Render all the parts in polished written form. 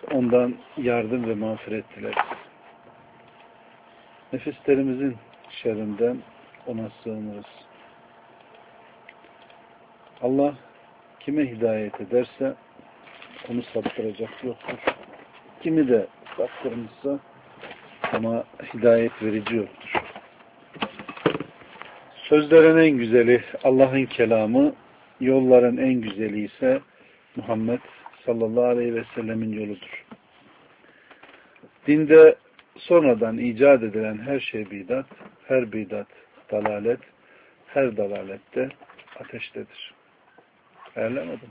ondan yardım ve mağfiret dileriz. Nefislerimizin şerrinden ona sığınırız. Allah kime hidayet ederse onu saptıracak yoktur. Kimi de saptırmışsa ona hidayet verici yoktur. Sözlerin en güzeli Allah'ın kelamı, yolların en güzeli ise Muhammed sallallahu aleyhi ve sellemin yoludur. Dinde sonradan icat edilen her şey bidat, her bidat dalalet, her dalalette ateştedir. Ayarlamadım.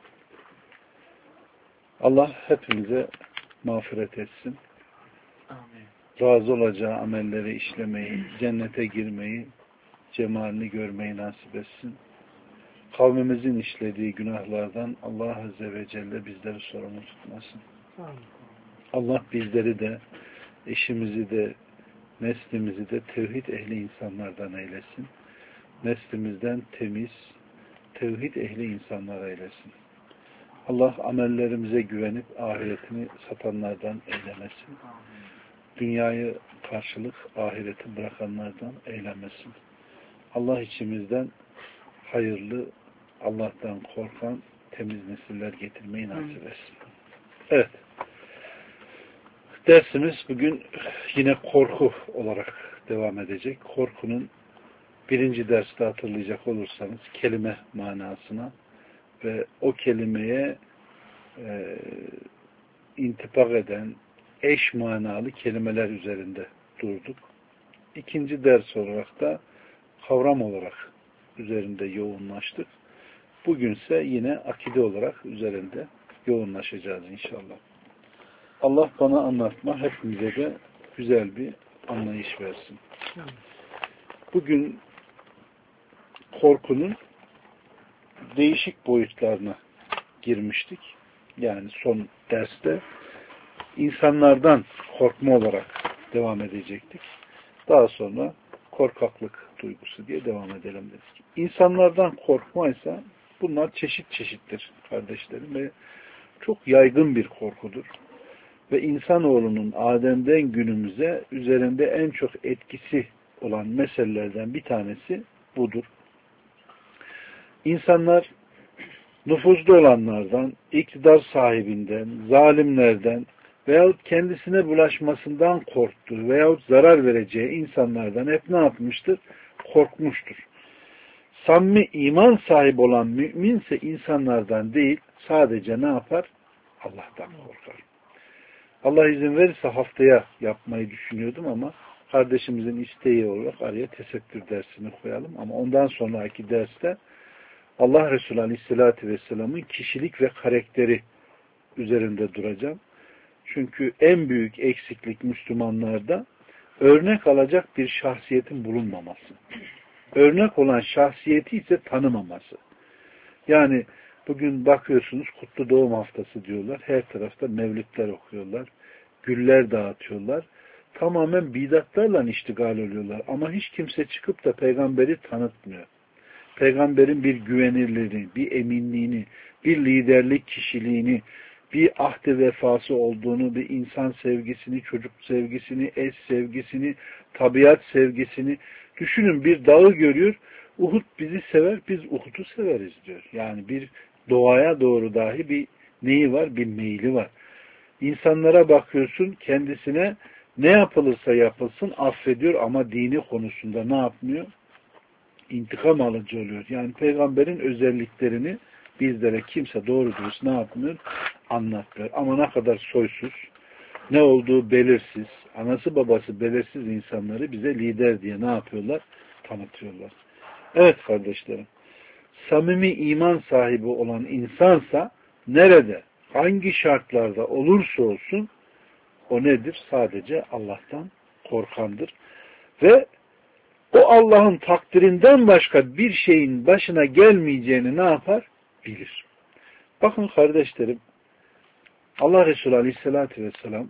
Allah hepimize mağfiret etsin. Amin. Razı olacağı amelleri işlemeyi, cennete girmeyi, cemalini görmeyi nasip etsin. Kavmimizin işlediği günahlardan Allah Azze ve Celle bizleri sorumlu tutmasın. Allah bizleri de, eşimizi de, neslimizi de tevhid ehli insanlardan eylesin. Neslimizden temiz, tevhid ehli insanlar eylesin. Allah amellerimize güvenip ahiretini satanlardan eylemesin. Dünyayı karşılık ahireti bırakanlardan eylemesin. Allah içimizden hayırlı, Allah'tan korkan temiz nesiller getirmeyi nasip etsin. Evet. Dersimiz bugün yine korku olarak devam edecek. Korkunun birinci derste hatırlayacak olursanız kelime manasına ve o kelimeye intipak eden eş manalı kelimeler üzerinde durduk. İkinci ders olarak da kavram olarak üzerinde yoğunlaştık. Bugünse yine akide olarak üzerinde yoğunlaşacağız inşallah. Allah bana anlatma, hepimize de güzel bir anlayış versin. Bugün korkunun değişik boyutlarına girmiştik. Yani son derste insanlardan korkma olarak devam edecektik. Daha sonra korkaklık duygusu diye devam edelim dedik. İnsanlardan korkma ise bunlar çeşit çeşittir kardeşlerim ve çok yaygın bir korkudur. Ve insanoğlunun Adem'den günümüze üzerinde en çok etkisi olan meselelerden bir tanesi budur. İnsanlar nüfuzlu olanlardan, iktidar sahibinden, zalimlerden veyahut kendisine bulaşmasından korktuğu veyahut zarar vereceği insanlardan hep ne yapmıştır? Korkmuştur. Samimi iman sahibi olan müminse insanlardan değil, sadece ne yapar? Allah'tan korkar. Allah izin verirse haftaya yapmayı düşünüyordum ama kardeşimizin isteği olarak araya tesettür dersini koyalım. Ama ondan sonraki derste Allah Resulü Aleyhisselatü Vesselam'ın kişilik ve karakteri üzerinde duracağım. Çünkü en büyük eksiklik Müslümanlarda örnek alacak bir şahsiyetin bulunmaması. Örnek olan şahsiyeti ise tanımaması. Yani bugün bakıyorsunuz kutlu doğum haftası diyorlar. Her tarafta mevlütler okuyorlar. Güller dağıtıyorlar. Tamamen bidatlarla iştigal oluyorlar. Ama hiç kimse çıkıp da peygamberi tanıtmıyor. Peygamberin bir güvenirliğini, bir eminliğini, bir liderlik kişiliğini, bir ahde vefası olduğunu, bir insan sevgisini, çocuk sevgisini, eş sevgisini, tabiat sevgisini. Düşünün bir dağı görüyor, Uhud bizi sever, biz Uhud'u severiz diyor. Yani bir doğaya doğru dahi bir neyi var? Bir meyli var. İnsanlara bakıyorsun, kendisine ne yapılırsa yapılsın affediyor ama dini konusunda ne yapmıyor? İntikam alıcı oluyor. Yani peygamberin özelliklerini bizlere kimse doğru dürüst ne yapmıyor? Anlatmıyor. Ama ne kadar soysuz, ne olduğu belirsiz, anası babası belirsiz insanları bize lider diye ne yapıyorlar? Tanıtıyorlar. Evet kardeşlerim, samimi iman sahibi olan insansa nerede, hangi şartlarda olursa olsun o nedir? Sadece Allah'tan korkandır. Ve o Allah'ın takdirinden başka bir şeyin başına gelmeyeceğini ne yapar? Bilir. Bakın kardeşlerim, Allah Resulü Aleyhisselatü Vesselam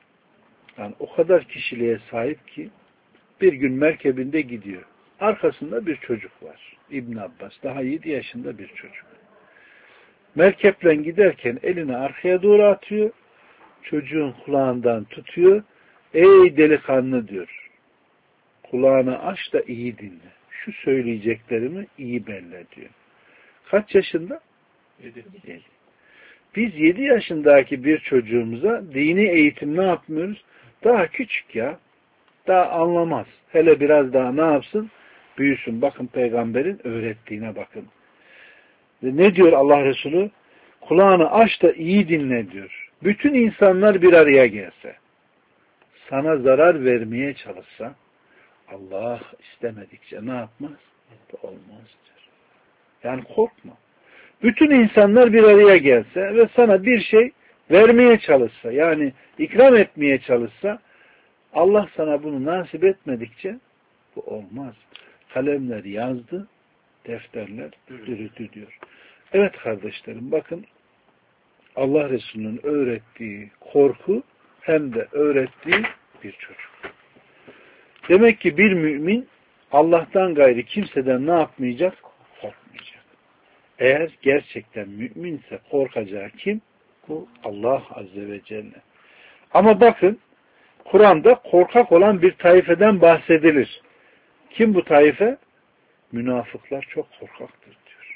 yani o kadar kişiliğe sahip ki bir gün merkebinde gidiyor. Arkasında bir çocuk var. İbn Abbas. Daha 7 yaşında bir çocuk. Merkeple giderken elini arkaya doğru atıyor. çocuğun kulağından tutuyor. Ey delikanlı diyor. Kulağını aç da iyi dinle. Şu söyleyeceklerimi iyi belli diyor. Kaç yaşında? 7. Biz 7 yaşındaki bir çocuğumuza dini eğitim ne yapmıyoruz? Daha küçük ya. Daha anlamaz. Hele biraz daha ne yapsın? Büyüsün. Bakın peygamberin öğrettiğine bakın. Ve ne diyor Allah Resulü? Kulağını aç da iyi dinle diyor. Bütün insanlar bir araya gelse, sana zarar vermeye çalışsa, Allah istemedikçe ne yapmaz? Olmaz diyor. Yani korkma. Bütün insanlar bir araya gelse ve sana bir şey vermeye çalışsa, yani ikram etmeye çalışsa, Allah sana bunu nasip etmedikçe bu olmaz. Kalemler yazdı, defterler yürüdü diyor. Evet kardeşlerim, bakın Allah Resulü'nün öğrettiği korku hem de öğrettiği bir çocuk. Demek ki bir mümin Allah'tan gayri kimseden ne yapmayacak? Korkmayacak. Eğer gerçekten müminse korkacağı kim? Bu Allah Azze ve Celle. Ama bakın Kur'an'da korkak olan bir taifeden bahsedilir. Kim bu taife? Münafıklar çok korkaktır diyor.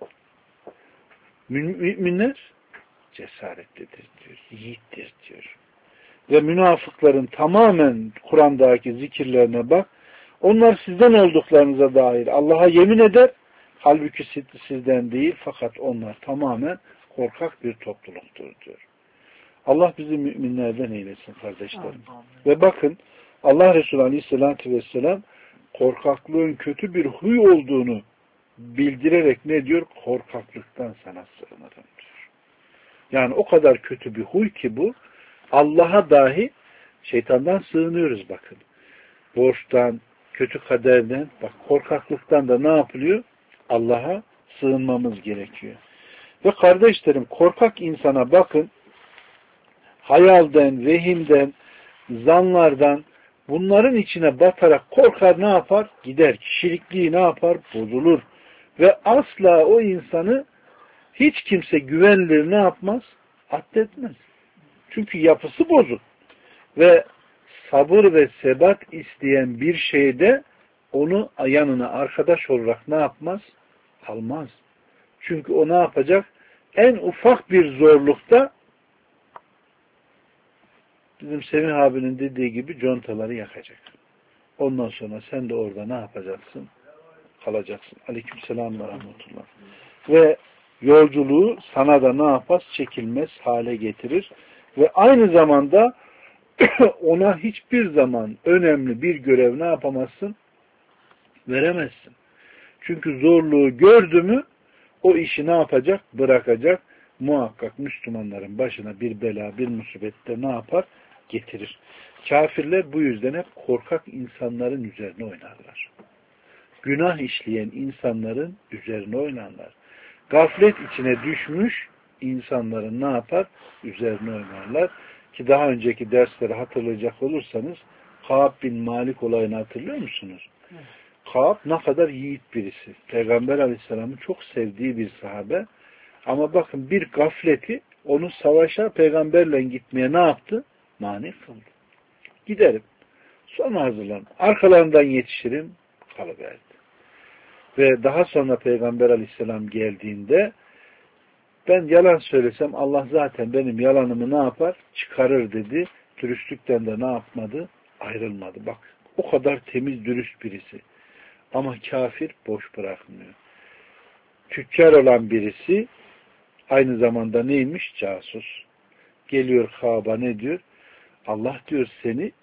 Müminler cesaretlidir diyor, yiğittir diyor. Ve münafıkların tamamen Kur'an'daki zikirlerine bak, onlar sizden olduklarınıza dair Allah'a yemin eder, halbuki sizden değil, fakat onlar tamamen korkak bir topluluktur diyor. Allah bizi müminlerden eylesin kardeşlerim. Ve bakın Allah Resulü Aleyhisselatü Vesselam korkaklığın kötü bir huy olduğunu bildirerek ne diyor? Korkaklıktan sana sığınırım diyor. Yani o kadar kötü bir huy ki bu, Allah'a dahi şeytandan sığınıyoruz bakın. Borçtan, kötü kaderden, bak korkaklıktan da ne yapılıyor? Allah'a sığınmamız gerekiyor. Ve kardeşlerim korkak insana bakın, hayalden, vehimden, zanlardan, bunların içine batarak korkar ne yapar? Gider. Kişilikliği ne yapar? Bozulur. Ve asla o insanı hiç kimse güvenilir ne yapmaz? Addetmez. Çünkü yapısı bozuk. Ve sabır ve sebat isteyen bir şeyde onu yanına arkadaş olarak ne yapmaz? Almaz. Çünkü o ne yapacak? En ufak bir zorlukta bizim Semih abinin dediği gibi contaları yakacak. Ondan sonra sen de orada ne yapacaksın? Kalacaksın. Aleykümselam ve rahmetullah. Ve yolculuğu sana da ne yapar? Çekilmez hale getirir. Ve aynı zamanda ona hiçbir zaman önemli bir görev ne yapamazsın? Veremezsin. Çünkü zorluğu gördü mü o işi ne yapacak? Bırakacak. Muhakkak Müslümanların başına bir bela, bir musibette ne yapar? Getirir. Kafirler bu yüzden hep korkak insanların üzerine oynarlar. Günah işleyen insanların üzerine oynarlar. Gaflet içine düşmüş insanların ne yapar? Üzerine oynarlar. Ki daha önceki dersleri hatırlayacak olursanız Kâb bin Malik olayını hatırlıyor musunuz? Evet. Kâb ne kadar yiğit birisi. Peygamber Aleyhisselam'ın çok sevdiği bir sahabe. Ama bakın bir gafleti onu savaşa peygamberle gitmeye ne yaptı? Mani kıldı. Giderim. Sonra hazırlan. Arkalarından yetişirim. Kalıverdi. Ve daha sonra Peygamber Aleyhisselam geldiğinde ben yalan söylesem Allah zaten benim yalanımı ne yapar? Çıkarır dedi. Dürüstlükten de ne yapmadı? Ayrılmadı. Bak o kadar temiz dürüst birisi. Ama kafir boş bırakmıyor. Tüccar olan birisi aynı zamanda neymiş? Casus. Geliyor Kâb'a ne diyor? Allah diyor seni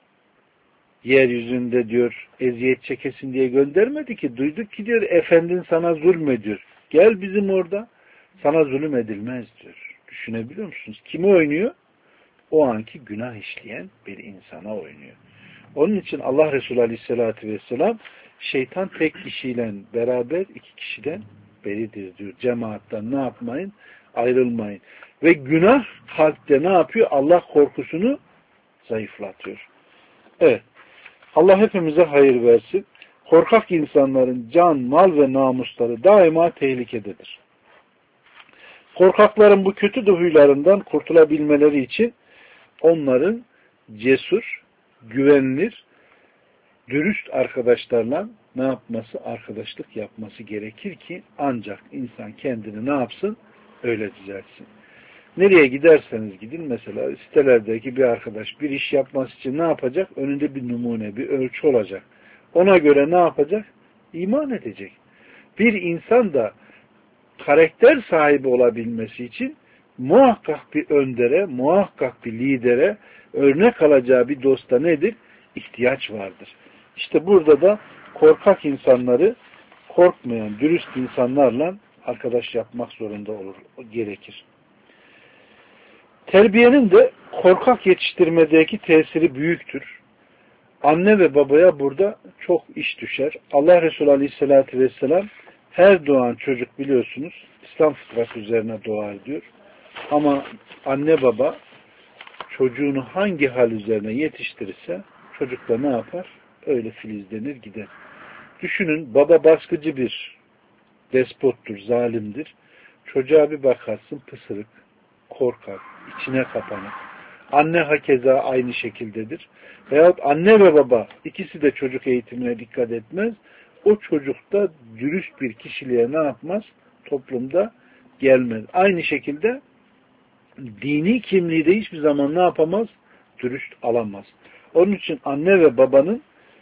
yeryüzünde diyor eziyet çekesin diye göndermedi ki. Duyduk ki diyor efendin sana zulmediyor. Gel bizim orada. Sana zulüm edilmez diyor. Düşünebiliyor musunuz? Kimi oynuyor? O anki günah işleyen bir insana oynuyor. Onun için Allah Resulü Aleyhisselatü Vesselam şeytan tek kişiyle beraber iki kişiden beridir diyor. Cemaattan ne yapmayın? Ayrılmayın. Ve günah kalpte ne yapıyor? Allah korkusunu zayıflatıyor. Evet. Allah hepimize hayır versin. Korkak insanların can, mal ve namusları daima tehlikededir. Korkakların bu kötü huylarından kurtulabilmeleri için onların cesur, güvenilir, dürüst arkadaşlarla ne yapması? Arkadaşlık yapması gerekir ki ancak insan kendini ne yapsın? Öyle düzeltsin. Nereye giderseniz gidin, mesela sitelerdeki bir arkadaş bir iş yapması için ne yapacak? Önünde bir numune, bir ölçü olacak. Ona göre ne yapacak? İman edecek. Bir insan da karakter sahibi olabilmesi için muhakkak bir öndere, muhakkak bir lidere, örnek alacağı bir dosta nedir? İhtiyaç vardır. İşte burada da korkak insanları korkmayan, dürüst insanlarla arkadaş yapmak zorunda olur, gerekir. Terbiyenin de korkak yetiştirmedeki tesiri büyüktür. Anne ve babaya burada çok iş düşer. Allah Resulü Aleyhisselatü Vesselam her doğan çocuk biliyorsunuz İslam fıtratı üzerine doğar diyor. Ama anne baba çocuğunu hangi hal üzerine yetiştirirse çocuk da ne yapar? Öyle filizlenir gider. Düşünün, baba baskıcı bir despottur, zalimdir. Çocuğa bir bakarsın pısırık, korkak, içine kapanık. Anne hakeza aynı şekildedir. Veyahut anne ve baba ikisi de çocuk eğitimine dikkat etmez. O çocuk da dürüst bir kişiliğe ne yapmaz? Toplumda gelmez. Aynı şekilde dini kimliği de hiçbir zaman ne yapamaz? Dürüst alamaz. Onun için anne ve babanın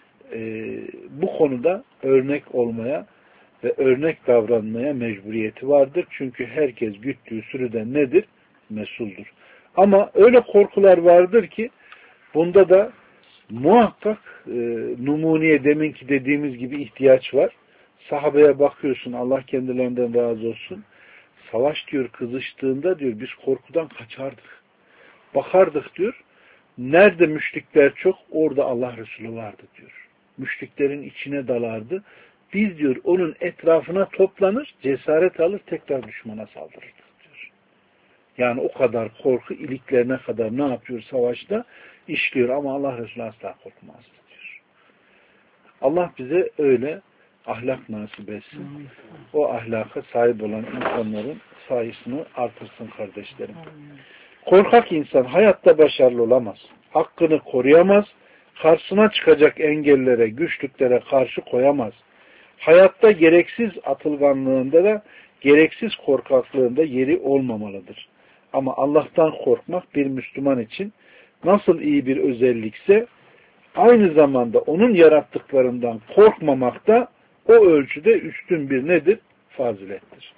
bu konuda örnek olmaya ve örnek davranmaya mecburiyeti vardır. Çünkü herkes güttüğü sürüden nedir? Mesuldur. Ama öyle korkular vardır ki bunda da muhakkak numuniye, deminki dediğimiz gibi ihtiyaç var. Sahabeye bakıyorsun, Allah kendilerinden razı olsun. Savaş diyor kızıştığında diyor biz korkudan kaçardık. Bakardık diyor. Nerede müşrikler çok, orada Allah Resulü vardı diyor. Müşriklerin içine dalardı. Biz diyor onun etrafına toplanır, cesaret alır, tekrar düşmana saldırırdık diyor. Yani o kadar korku iliklerine kadar ne yapıyor savaşta? İşliyor ama Allah Resulü asla korkmazdı diyor. Allah bize öyle ahlak nasip etsin. O ahlaka sahip olan insanların sayısını artırsın kardeşlerim. Korkak insan hayatta başarılı olamaz. Hakkını koruyamaz. Karşısına çıkacak engellere, güçlüklere karşı koyamaz. Hayatta gereksiz atılganlığında da gereksiz korkaklığında yeri olmamalıdır. Ama Allah'tan korkmak bir Müslüman için nasıl iyi bir özellikse aynı zamanda onun yarattıklarından korkmamak da o ölçüde üstün bir nedir? Fazilettir.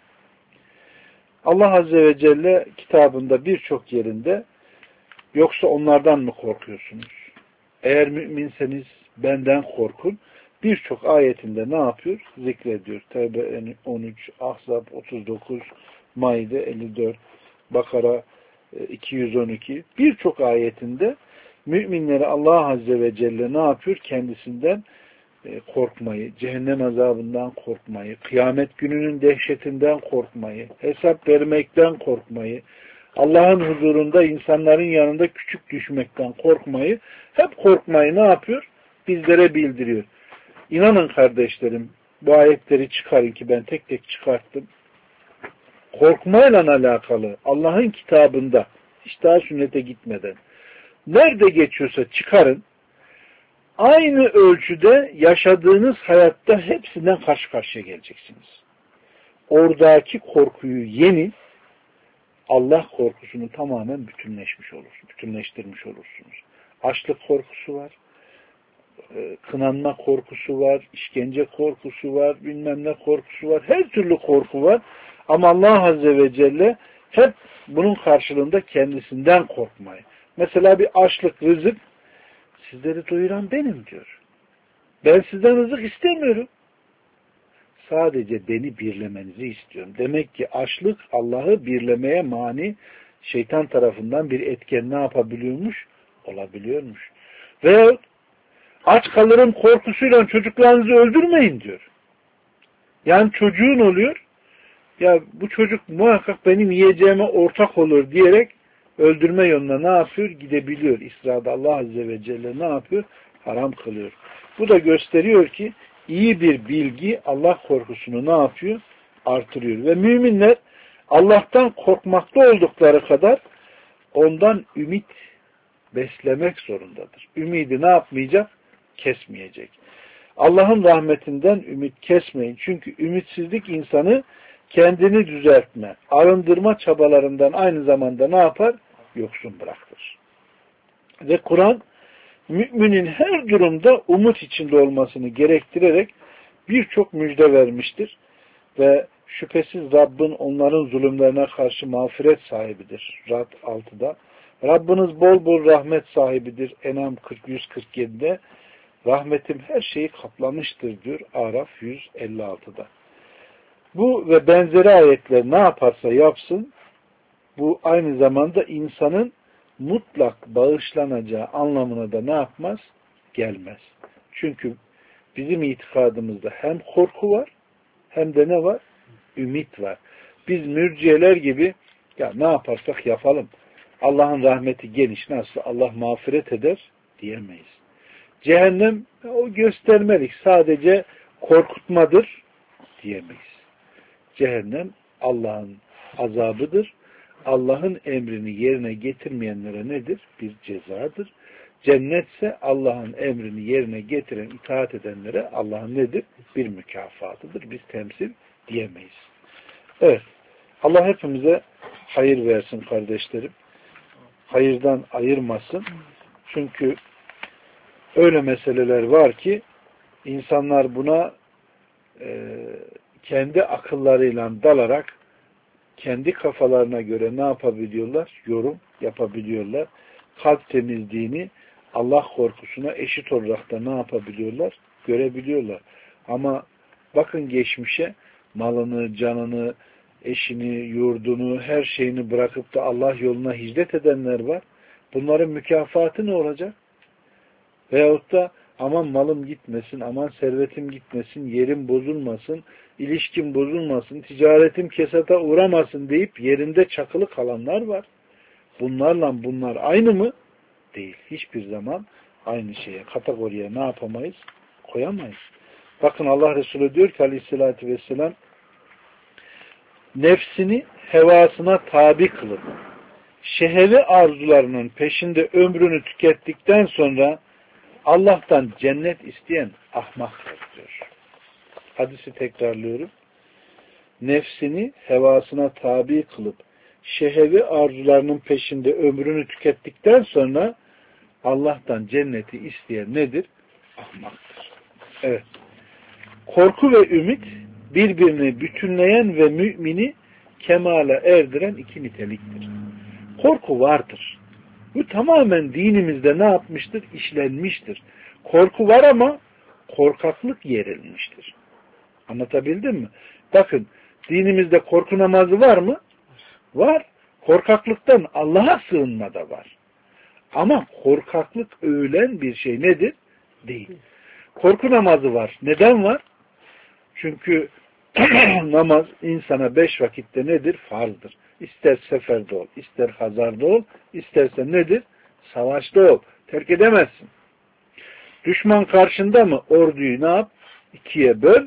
Allah Azze ve Celle kitabında birçok yerinde yoksa onlardan mı korkuyorsunuz? Eğer müminseniz benden korkun. Birçok ayetinde ne yapıyor? Zikrediyor. Tevbe 13, Ahzab 39, Maide 54, Bakara 212. Birçok ayetinde müminleri Allah Azze ve Celle ne yapıyor? Kendisinden korkmayı, cehennem azabından korkmayı, kıyamet gününün dehşetinden korkmayı, hesap vermekten korkmayı, Allah'ın huzurunda insanların yanında küçük düşmekten korkmayı, hep korkmayı ne yapıyor? Bizlere bildiriyor. İnanın kardeşlerim, bu ayetleri çıkarın ki ben tek tek çıkarttım. Korkmayla alakalı Allah'ın kitabında hiç daha sünnete gitmeden nerede geçiyorsa çıkarın. Aynı ölçüde yaşadığınız hayatta hepsinden karşı karşıya geleceksiniz. Oradaki korkuyu yenin, Allah korkusunu tamamen bütünleştirmiş olursunuz. Açlık korkusu var, kınanma korkusu var, işkence korkusu var, bilmem ne korkusu var, her türlü korku var. Ama Allah Azze ve Celle hep bunun karşılığında kendisinden korkmayı. Mesela bir açlık, rızık, sizleri doyuran benim diyor. Ben sizden rızık istemiyorum. Sadece beni birlemenizi istiyorum. Demek ki açlık Allah'ı birlemeye mani, şeytan tarafından bir etken ne yapabiliyormuş? Olabiliyormuş. Veyahut aç kalırım korkusuyla çocuklarınızı öldürmeyin diyor. Yani çocuğun oluyor, ya bu çocuk muhakkak benim yiyeceğime ortak olur diyerek öldürme yoluna ne yapıyor? Gidebiliyor. İsra'da Allah Azze ve Celle ne yapıyor? Haram kılıyor. Bu da gösteriyor ki iyi bir bilgi Allah korkusunu ne yapıyor? Artırıyor. Ve müminler Allah'tan korkmakta oldukları kadar ondan ümit beslemek zorundadır. Ümidi ne yapmayacak? Kesmeyecek. Allah'ın rahmetinden ümit kesmeyin. Çünkü ümitsizlik insanı kendini düzeltme, arındırma çabalarından aynı zamanda ne yapar? Yoksun bırakır. Ve Kur'an müminin her durumda umut içinde olmasını gerektirerek birçok müjde vermiştir. Ve şüphesiz Rabbin onların zulümlerine karşı mağfiret sahibidir. Ra'd 6'da. Rabbiniz bol bol rahmet sahibidir. En'am 147'de. Rahmetim her şeyi kaplamıştır diyor. Araf 156'da. Bu ve benzeri ayetler ne yaparsa yapsın, bu aynı zamanda insanın mutlak bağışlanacağı anlamına da ne yapmaz? Gelmez. Çünkü bizim itikadımızda hem korku var, hem de ne var? Ümit var. Biz mürciyeler gibi ya ne yaparsak yapalım, Allah'ın rahmeti geniş, nasıl Allah mağfiret eder diyemeyiz. Cehennem o göstermelik, sadece korkutmadır diyemeyiz. Cehennem Allah'ın azabıdır. Allah'ın emrini yerine getirmeyenlere nedir? Bir cezadır. Cennetse Allah'ın emrini yerine getiren, itaat edenlere Allah'ın nedir? Bir mükafatıdır. Biz temsil diyemeyiz. Evet. Allah hepimize hayır versin kardeşlerim. Hayırdan ayırmasın. Çünkü öyle meseleler var ki insanlar buna kendi akıllarıyla dalarak kendi kafalarına göre ne yapabiliyorlar? Yorum yapabiliyorlar. Kalp temizliğini Allah korkusuna eşit olarak da ne yapabiliyorlar? Görebiliyorlar. Ama bakın geçmişe malını, canını, eşini, yurdunu, her şeyini bırakıp da Allah yoluna hicret edenler var. Bunların mükafatı ne olacak? Veyahut da aman malım gitmesin, aman servetim gitmesin, yerim bozulmasın, ilişkim bozulmasın, ticaretim kesata uğramasın deyip yerinde çakılı kalanlar var. Bunlarla bunlar aynı mı? Değil. Hiçbir zaman aynı şeye, kategoriye ne yapamayız? Koyamayız. Bakın Allah Resulü diyor ki aleyhissalatü vesselam, nefsini hevasına tabi kılıp şehevi arzularının peşinde ömrünü tükettikten sonra Allah'tan cennet isteyen ahmaktır diyor. Hadisi tekrarlıyorum. Nefsini hevasına tabi kılıp şehevi arzularının peşinde ömrünü tükettikten sonra Allah'tan cenneti isteyen nedir? Ahmaktır. Evet. Korku ve ümit birbirini bütünleyen ve mümini kemale erdiren iki niteliktir. Korku vardır. Bu tamamen dinimizde ne yapmıştır? İşlenmiştir. Korku var ama korkaklık yerilmiştir. Anlatabildim mi? Bakın, dinimizde korku namazı var mı? Var. Korkaklıktan Allah'a sığınma da var. Ama korkaklık övülen bir şey nedir? Değil. Korku namazı var. Neden var? Çünkü namaz insana 5 vakitte nedir? Farzdır. İster seferde ol, ister hazarda ol, isterse nedir? Savaşta ol. Terk edemezsin. Düşman karşında mı? Orduyu ne yap? 2'ye böl.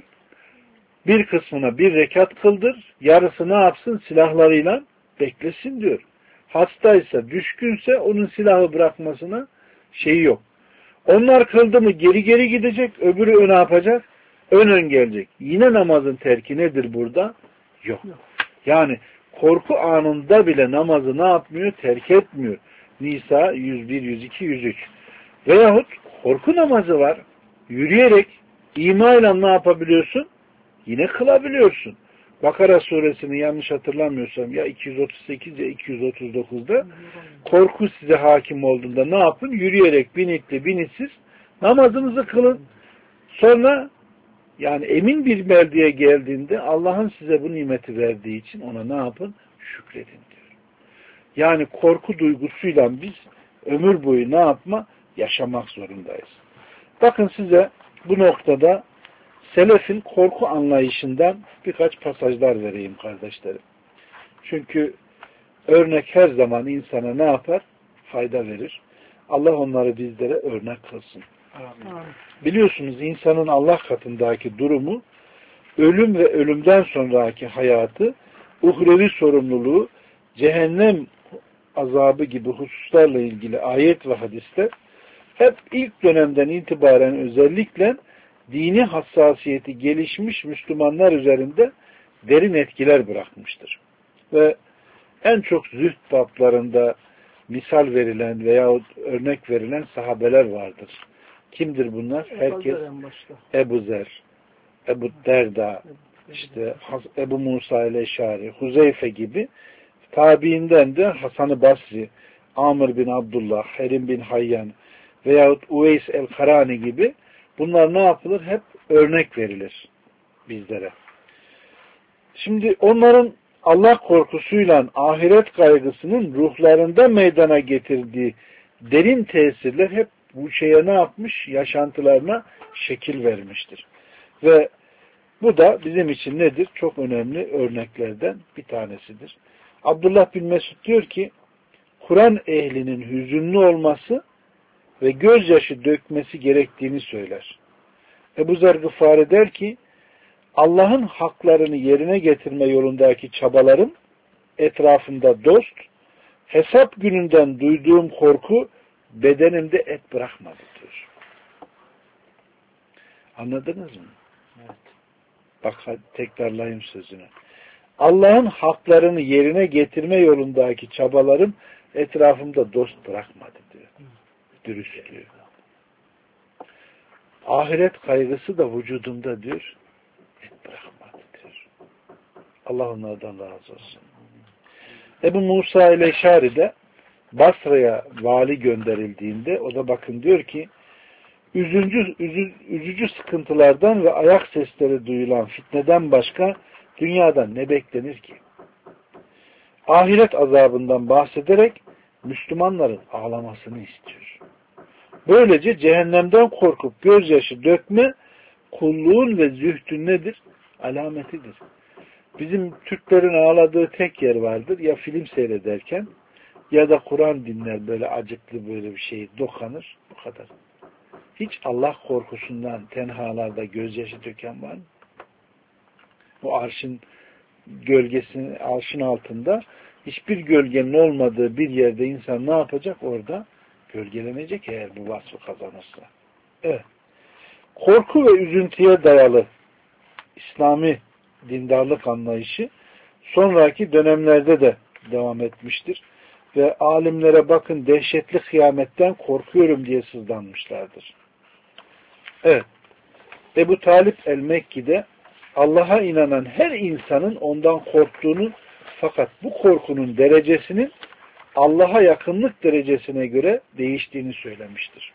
Bir kısmına bir rekat kıldır. Yarısı ne yapsın? Silahlarıyla beklesin diyor. Hastaysa, düşkünse onun silahı bırakmasına şeyi yok. Onlar kıldı mı geri geri gidecek, öbürü ne yapacak? Ön gelecek. Yine namazın terki nedir burada? Yok. Yani korku anında bile namazı ne yapmıyor? Terk etmiyor. Nisa 101, 102, 103. Veyahut korku namazı var. Yürüyerek imayla ne yapabiliyorsun? Yine kılabiliyorsun. Bakara suresini yanlış hatırlamıyorsam ya 238 ya 239'da korku size hakim olduğunda ne yapın? Yürüyerek binitli binitsiz namazınızı kılın. Sonra yani emin bir mevdiye geldiğinde Allah'ın size bu nimeti verdiği için ona ne yapın? Şükredin diyor. Yani korku duygusuyla biz ömür boyu ne yapma? Yaşamak zorundayız. Bakın size bu noktada selefin korku anlayışından birkaç pasajlar vereyim kardeşlerim. Çünkü örnek her zaman insana ne yapar? Fayda verir. Allah onları bizlere örnek kılsın. Amin. Biliyorsunuz insanın Allah katındaki durumu, ölüm ve ölümden sonraki hayatı, uhrevi sorumluluğu, cehennem azabı gibi hususlarla ilgili ayet ve hadisler hep ilk dönemden itibaren özellikle dini hassasiyeti gelişmiş Müslümanlar üzerinde derin etkiler bırakmıştır. Ve en çok zühd bablarında misal verilen veyahut örnek verilen sahabeler vardır. Kimdir bunlar? Herkes Ebu Zer, Ebu Derda, işte Ebu Musa el-Eşari, Huzeyfe gibi, tabiinden de Hasan-ı Basri, Amr bin Abdullah, Herim bin Hayyan veyahut Uveys el-Karani gibi, bunlar ne yapılır? Hep örnek verilir bizlere. Şimdi onların Allah korkusuyla ahiret kaygısının ruhlarında meydana getirdiği derin tesirler hep bu şeye ne yapmış? Yaşantılarına şekil vermiştir. Ve bu da bizim için nedir? Çok önemli örneklerden bir tanesidir. Abdullah bin Mesud diyor ki, Kur'an ehlinin hüzünlü olması ve gözyaşı dökmesi gerektiğini söyler. Ebu Zer Gıfari der ki, Allah'ın haklarını yerine getirme yolundaki çabalarım etrafımda dost, hesap gününden duyduğum korku bedenimde et bırakmadı diyor. Anladınız mı? Evet. Bak tekrarlayayım sözünü. Allah'ın haklarını yerine getirme yolundaki çabalarım etrafımda dost bırakmadı diyor. Dürüstlüğü. Ahiret kaygısı da vücudumda diyor. Et bırakmadı diyor. Allah onlardan razı olsun. Ebu Musa el-Eşari de Basra'ya vali gönderildiğinde o da bakın diyor ki, üzücü sıkıntılardan ve ayak sesleri duyulan fitneden başka dünyadan ne beklenir ki? Ahiret azabından bahsederek Müslümanların ağlamasını istiyor. Böylece cehennemden korkup gözyaşı dökme kulluğun ve zühdün nedir? Alametidir. Bizim Türklerin ağladığı tek yer vardır. Ya film seyrederken ya da Kur'an dinler, böyle acıklı böyle bir şey dokanır. Bu kadar. Hiç Allah korkusundan tenhalarda gözyaşı döken var mı? Bu arşın gölgesinin, arşın altında hiçbir gölgenin olmadığı bir yerde insan ne yapacak? Orada gölgelenecek eğer bu vasfı kazanırsa. Evet. Korku ve üzüntüye dayalı İslami dindarlık anlayışı sonraki dönemlerde de devam etmiştir. Ve alimlere bakın dehşetli kıyametten korkuyorum diye sızlanmışlardır. Evet. Ebu Talip el-Mekki'de Allah'a inanan her insanın ondan korktuğunu, fakat bu korkunun derecesinin Allah'a yakınlık derecesine göre değiştiğini söylemiştir.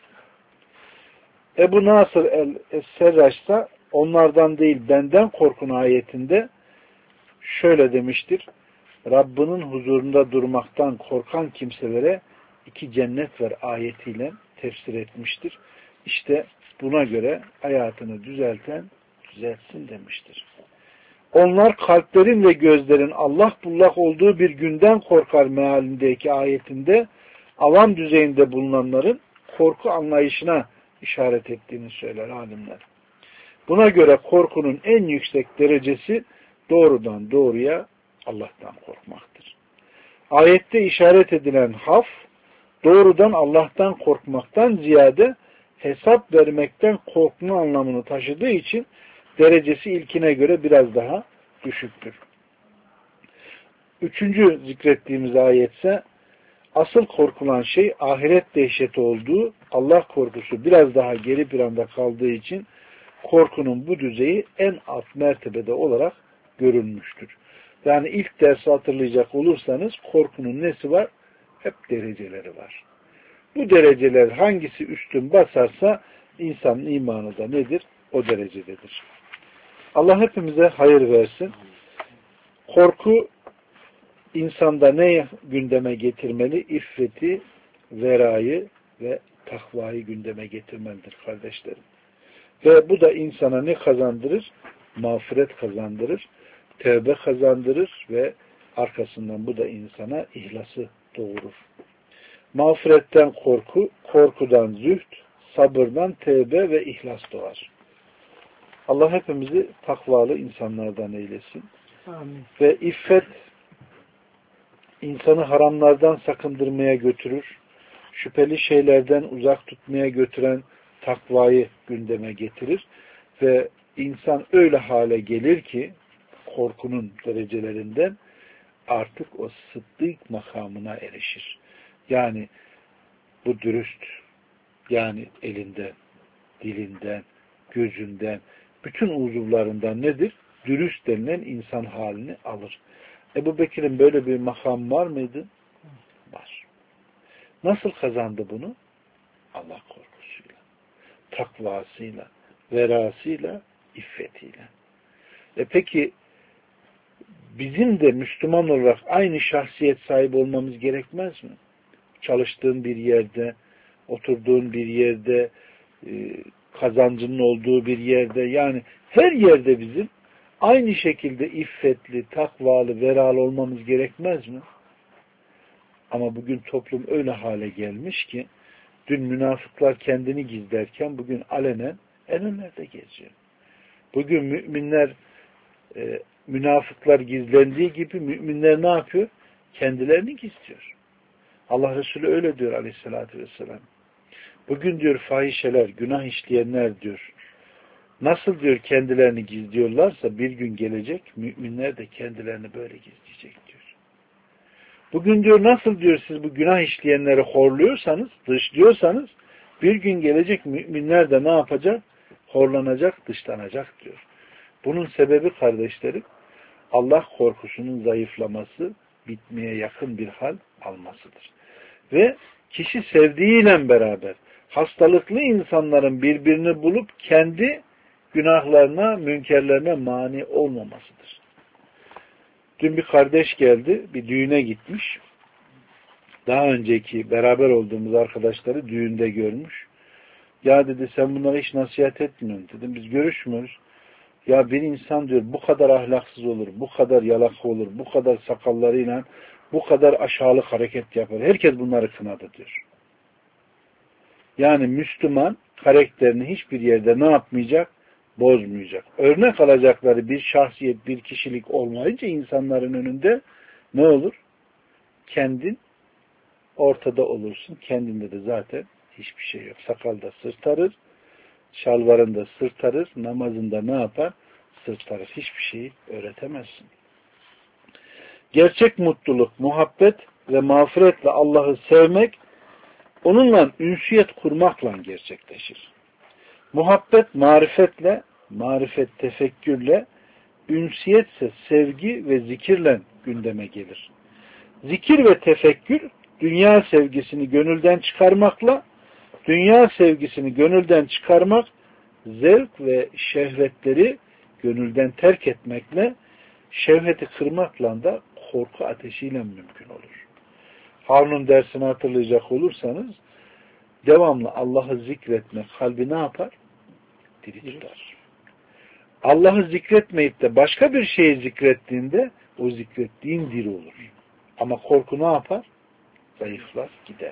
Ebu Nasır el-Serraç ise onlardan değil benden korkun ayetinde şöyle demiştir. Rabbinin huzurunda durmaktan korkan kimselere 2 cennet ver ayetiyle tefsir etmiştir. İşte buna göre hayatını düzeltsin demiştir. Onlar kalplerin ve gözlerin Allah bullak olduğu bir günden korkar mealindeki ayetinde avam düzeyinde bulunanların korku anlayışına işaret ettiğini söyler alimler. Buna göre korkunun en yüksek derecesi doğrudan doğruya Allah'tan korkmaktır. Ayette işaret edilen haf, doğrudan Allah'tan korkmaktan ziyade hesap vermekten korkma anlamını taşıdığı için derecesi ilkine göre biraz daha düşüktür. 3. zikrettiğimiz ayetse asıl korkulan şey ahiret dehşeti olduğu, Allah korkusu biraz daha geri planda kaldığı için korkunun bu düzeyi en alt mertebede olarak görülmüştür. Yani ilk dersi hatırlayacak olursanız korkunun nesi var? Hep dereceleri var. Bu dereceler hangisi üstün basarsa insanın imanı da nedir? O derecededir. Allah hepimize hayır versin. Korku insanda ne gündeme getirmeli? İffeti, verayı ve takvayı gündeme getirmelidir kardeşlerim. Ve bu da insana ne kazandırır? Mağfiret kazandırır, tevbe kazandırır ve arkasından bu da insana ihlası doğurur. Mağfiretten korku, korkudan zühd, sabırdan tevbe ve ihlas doğar. Allah hepimizi takvalı insanlardan eylesin. Amin. Ve iffet insanı haramlardan sakındırmaya götürür. Şüpheli şeylerden uzak tutmaya götüren takvayı gündeme getirir. Ve insan öyle hale gelir ki korkunun derecelerinden artık o sıddık makamına erişir. Yani bu dürüst, yani elinden, dilinden, gözünden, bütün uzuvlarından nedir? Dürüst denilen insan halini alır. Ebu Bekir'in böyle bir makam var mıydı? Var. Nasıl kazandı bunu? Allah korkusuyla, takvasıyla, verasıyla, iffetiyle. Peki bizim de Müslüman olarak aynı şahsiyet sahibi olmamız gerekmez mi? Çalıştığın bir yerde, oturduğun bir yerde, kazancının olduğu bir yerde, yani her yerde bizim aynı şekilde iffetli, takvalı, veralı olmamız gerekmez mi? Ama bugün toplum öyle hale gelmiş ki dün münafıklar kendini gizlerken bugün alenen en önlerde geziyor. Bugün müminler münafıklar gizlendiği gibi müminler ne yapıyor? Kendilerini gizliyor. Allah Resulü öyle diyor aleyhissalatü vesselam. Bugün diyor fahişeler, günah işleyenler diyor. Nasıl diyor kendilerini gizliyorlarsa bir gün gelecek müminler de kendilerini böyle gizleyecek diyor. Bugün diyor nasıl diyor siz bu günah işleyenleri horluyorsanız, dışlıyorsanız bir gün gelecek müminler de ne yapacak? Horlanacak, dışlanacak diyor. Bunun sebebi kardeşlerim Allah korkusunun zayıflaması, bitmeye yakın bir hal almasıdır. Ve kişi sevdiğiyle beraber hastalıklı insanların birbirini bulup kendi günahlarına, münkerlerine mani olmamasıdır. Dün bir kardeş geldi, bir düğüne gitmiş. Daha önceki beraber olduğumuz arkadaşları düğünde görmüş. Ya dedi sen bunlara hiç nasihat etmiyorsun dedim. Biz görüşmüyoruz. Ya bir insan diyor bu kadar ahlaksız olur, bu kadar yalaka olur, bu kadar sakallarıyla, bu kadar aşağılık hareket yapar. Herkes bunları kınadı diyor. Yani Müslüman karakterini hiçbir yerde ne yapmayacak? Bozmayacak. Örnek alacakları bir şahsiyet, bir kişilik olmayınca insanların önünde ne olur? Kendin ortada olursun. Kendinde de zaten hiçbir şey yok. Sakalda sırtarır, şalvarında sırtarır, namazında ne yapar? Sırtarır. Hiçbir şeyi öğretemezsin. Gerçek mutluluk, muhabbet ve mağfiretle Allah'ı sevmek, onunla ünsiyet kurmakla gerçekleşir. Muhabbet marifetle, marifet tefekkürle, ünsiyetse sevgi ve zikirle gündeme gelir. Zikir ve tefekkür, dünya sevgisini gönülden çıkarmakla, dünya sevgisini gönülden çıkarmak, zevk ve şehvetleri gönülden terk etmekle, şehveti kırmakla da korku ateşiyle mümkün olur. Harun'un dersini hatırlayacak olursanız, devamlı Allah'ı zikretmek kalbi ne yapar? Diri tutar. Allah'ı zikretmeyip de başka bir şeyi zikrettiğinde o zikrettiğin diri olur. Ama korku ne yapar? Zayıflar, gider.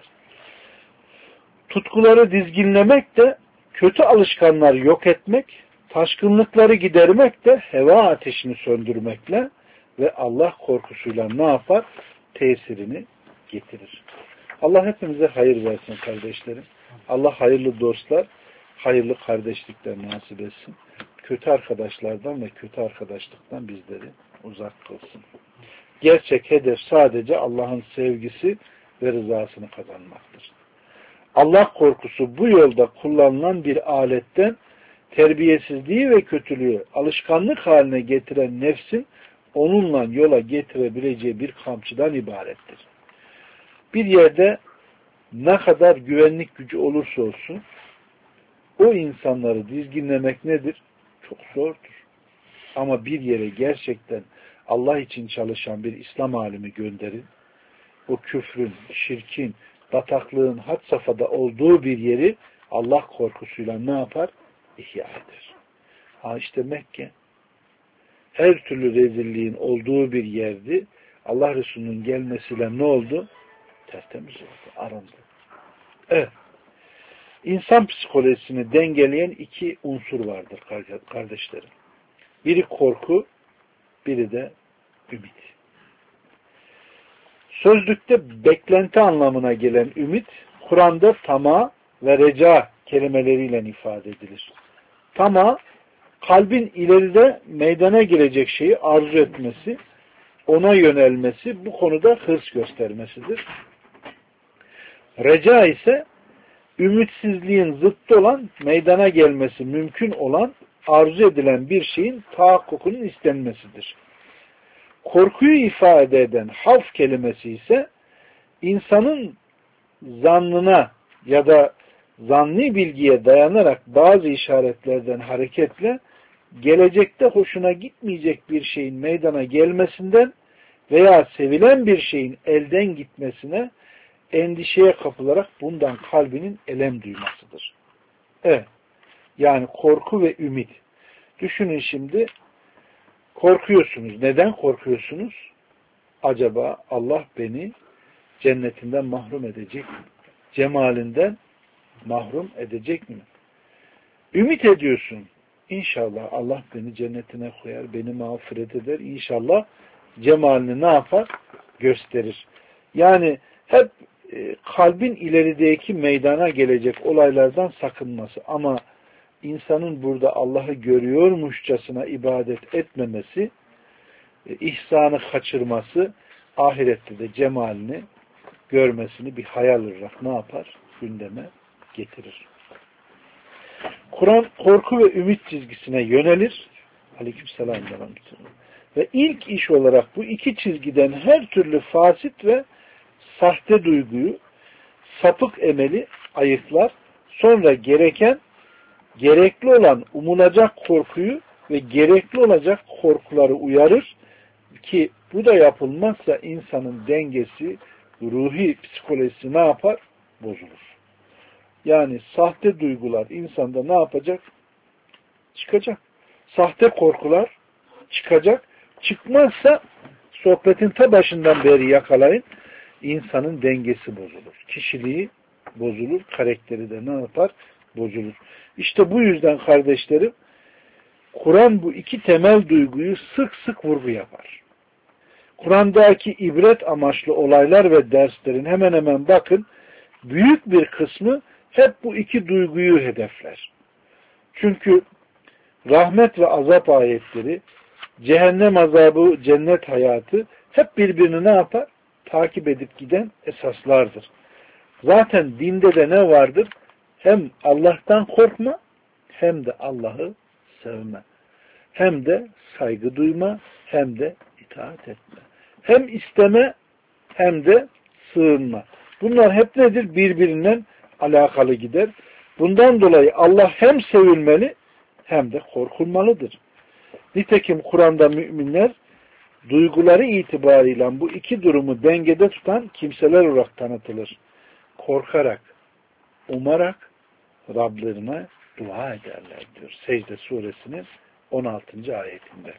Tutkuları dizginlemek de kötü alışkanları yok etmek, taşkınlıkları gidermek de heva ateşini söndürmekle ve Allah korkusuyla ne yapar? Tesirini getirir. Allah hepimize hayır versin kardeşlerim. Allah hayırlı dostlar, hayırlı kardeşlikler nasip etsin. Kötü arkadaşlardan ve kötü arkadaşlıktan bizleri uzak kılsın. Gerçek hedef sadece Allah'ın sevgisi ve rızasını kazanmaktır. Allah korkusu bu yolda kullanılan bir aletten terbiyesizliği ve kötülüğü alışkanlık haline getiren nefsin onunla yola getirebileceği bir kamçıdan ibarettir. Bir yerde ne kadar güvenlik gücü olursa olsun o insanları dizginlemek nedir? Çok zordur. Ama bir yere gerçekten Allah için çalışan bir İslam alimi gönderin, o küfrün, şirkin, bataklığın had safhada olduğu bir yeri Allah korkusuyla ne yapar? İhya eder. Ha işte Mekke her türlü rezilliğin olduğu bir yerdi. Allah Resulü'nün gelmesiyle ne oldu? Tertemiz oldu, arındı. Evet. İnsan psikolojisini dengeleyen iki unsur vardır kardeşlerim. Biri korku, biri de ümit. Sözlükte beklenti anlamına gelen ümit, Kur'an'da tama ve reca kelimeleriyle ifade edilir. Tama, kalbin ileride meydana gelecek şeyi arzu etmesi, ona yönelmesi, bu konuda hırs göstermesidir. Reca ise ümitsizliğin zıttı olan, meydana gelmesi mümkün olan, arzu edilen bir şeyin tahakkukunun istenmesidir. Korkuyu ifade eden havf kelimesi ise insanın zannına ya da zanni bilgiye dayanarak bazı işaretlerden hareketle gelecekte hoşuna gitmeyecek bir şeyin meydana gelmesinden veya sevilen bir şeyin elden gitmesine endişeye kapılarak bundan kalbinin elem duymasıdır. Evet. Yani korku ve ümit. Düşünün şimdi, korkuyorsunuz. Neden korkuyorsunuz? Acaba Allah beni cennetinden mahrum edecek mi? Cemalinden mahrum edecek mi? Ümit ediyorsun. İnşallah Allah beni cennetine koyar, beni mağfiret eder. İnşallah cemalini ne yapar? Gösterir. Yani hep kalbin ilerideki meydana gelecek olaylardan sakınması. Ama insanın burada Allah'ı görüyormuşçasına ibadet etmemesi, ihsanı kaçırması, ahirette de cemalini görmesini bir hayal olarak ne yapar? Gündeme getirir. Kur'an korku ve ümit çizgisine yönelir. Aleykümselam. Ve ilk iş olarak bu iki çizgiden her türlü fasit ve sahte duyguyu, sapık emeli ayıklar. Sonra gerekli olan umulacak korkuyu ve gerekli olacak korkuları uyarır ki bu da yapılmazsa insanın dengesi, ruhi psikolojisi ne yapar? Bozulur. Yani sahte duygular insanda ne yapacak? Çıkacak. Sahte korkular çıkacak. Çıkmazsa sohbetin ta başından beri yakalayın. İnsanın dengesi bozulur. Kişiliği bozulur. Karakteri de ne yapar? Bozulur. İşte bu yüzden kardeşlerim, Kur'an bu iki temel duyguyu sık sık vurgu yapar. Kur'an'daki ibret amaçlı olaylar ve derslerin hemen hemen bakın, büyük bir kısmı hep bu iki duyguyu hedefler. Çünkü rahmet ve azap ayetleri, cehennem azabı, cennet hayatı hep birbirini ne yapar? Takip edip giden esaslardır. Zaten dinde de ne vardır? Hem Allah'tan korkma, hem de Allah'ı sevme. Hem de saygı duyma, hem de itaat etme. Hem isteme, hem de sığınma. Bunlar hep nedir? Birbirinden alakalı gider. Bundan dolayı Allah hem sevilmeli, hem de korkulmalıdır. Nitekim Kur'an'da müminler duyguları itibarıyla bu iki durumu dengede tutan kimseler olarak tanıtılır. Korkarak, umarak Rablerine dua ederler diyor. Secde suresinin 16. ayetinde.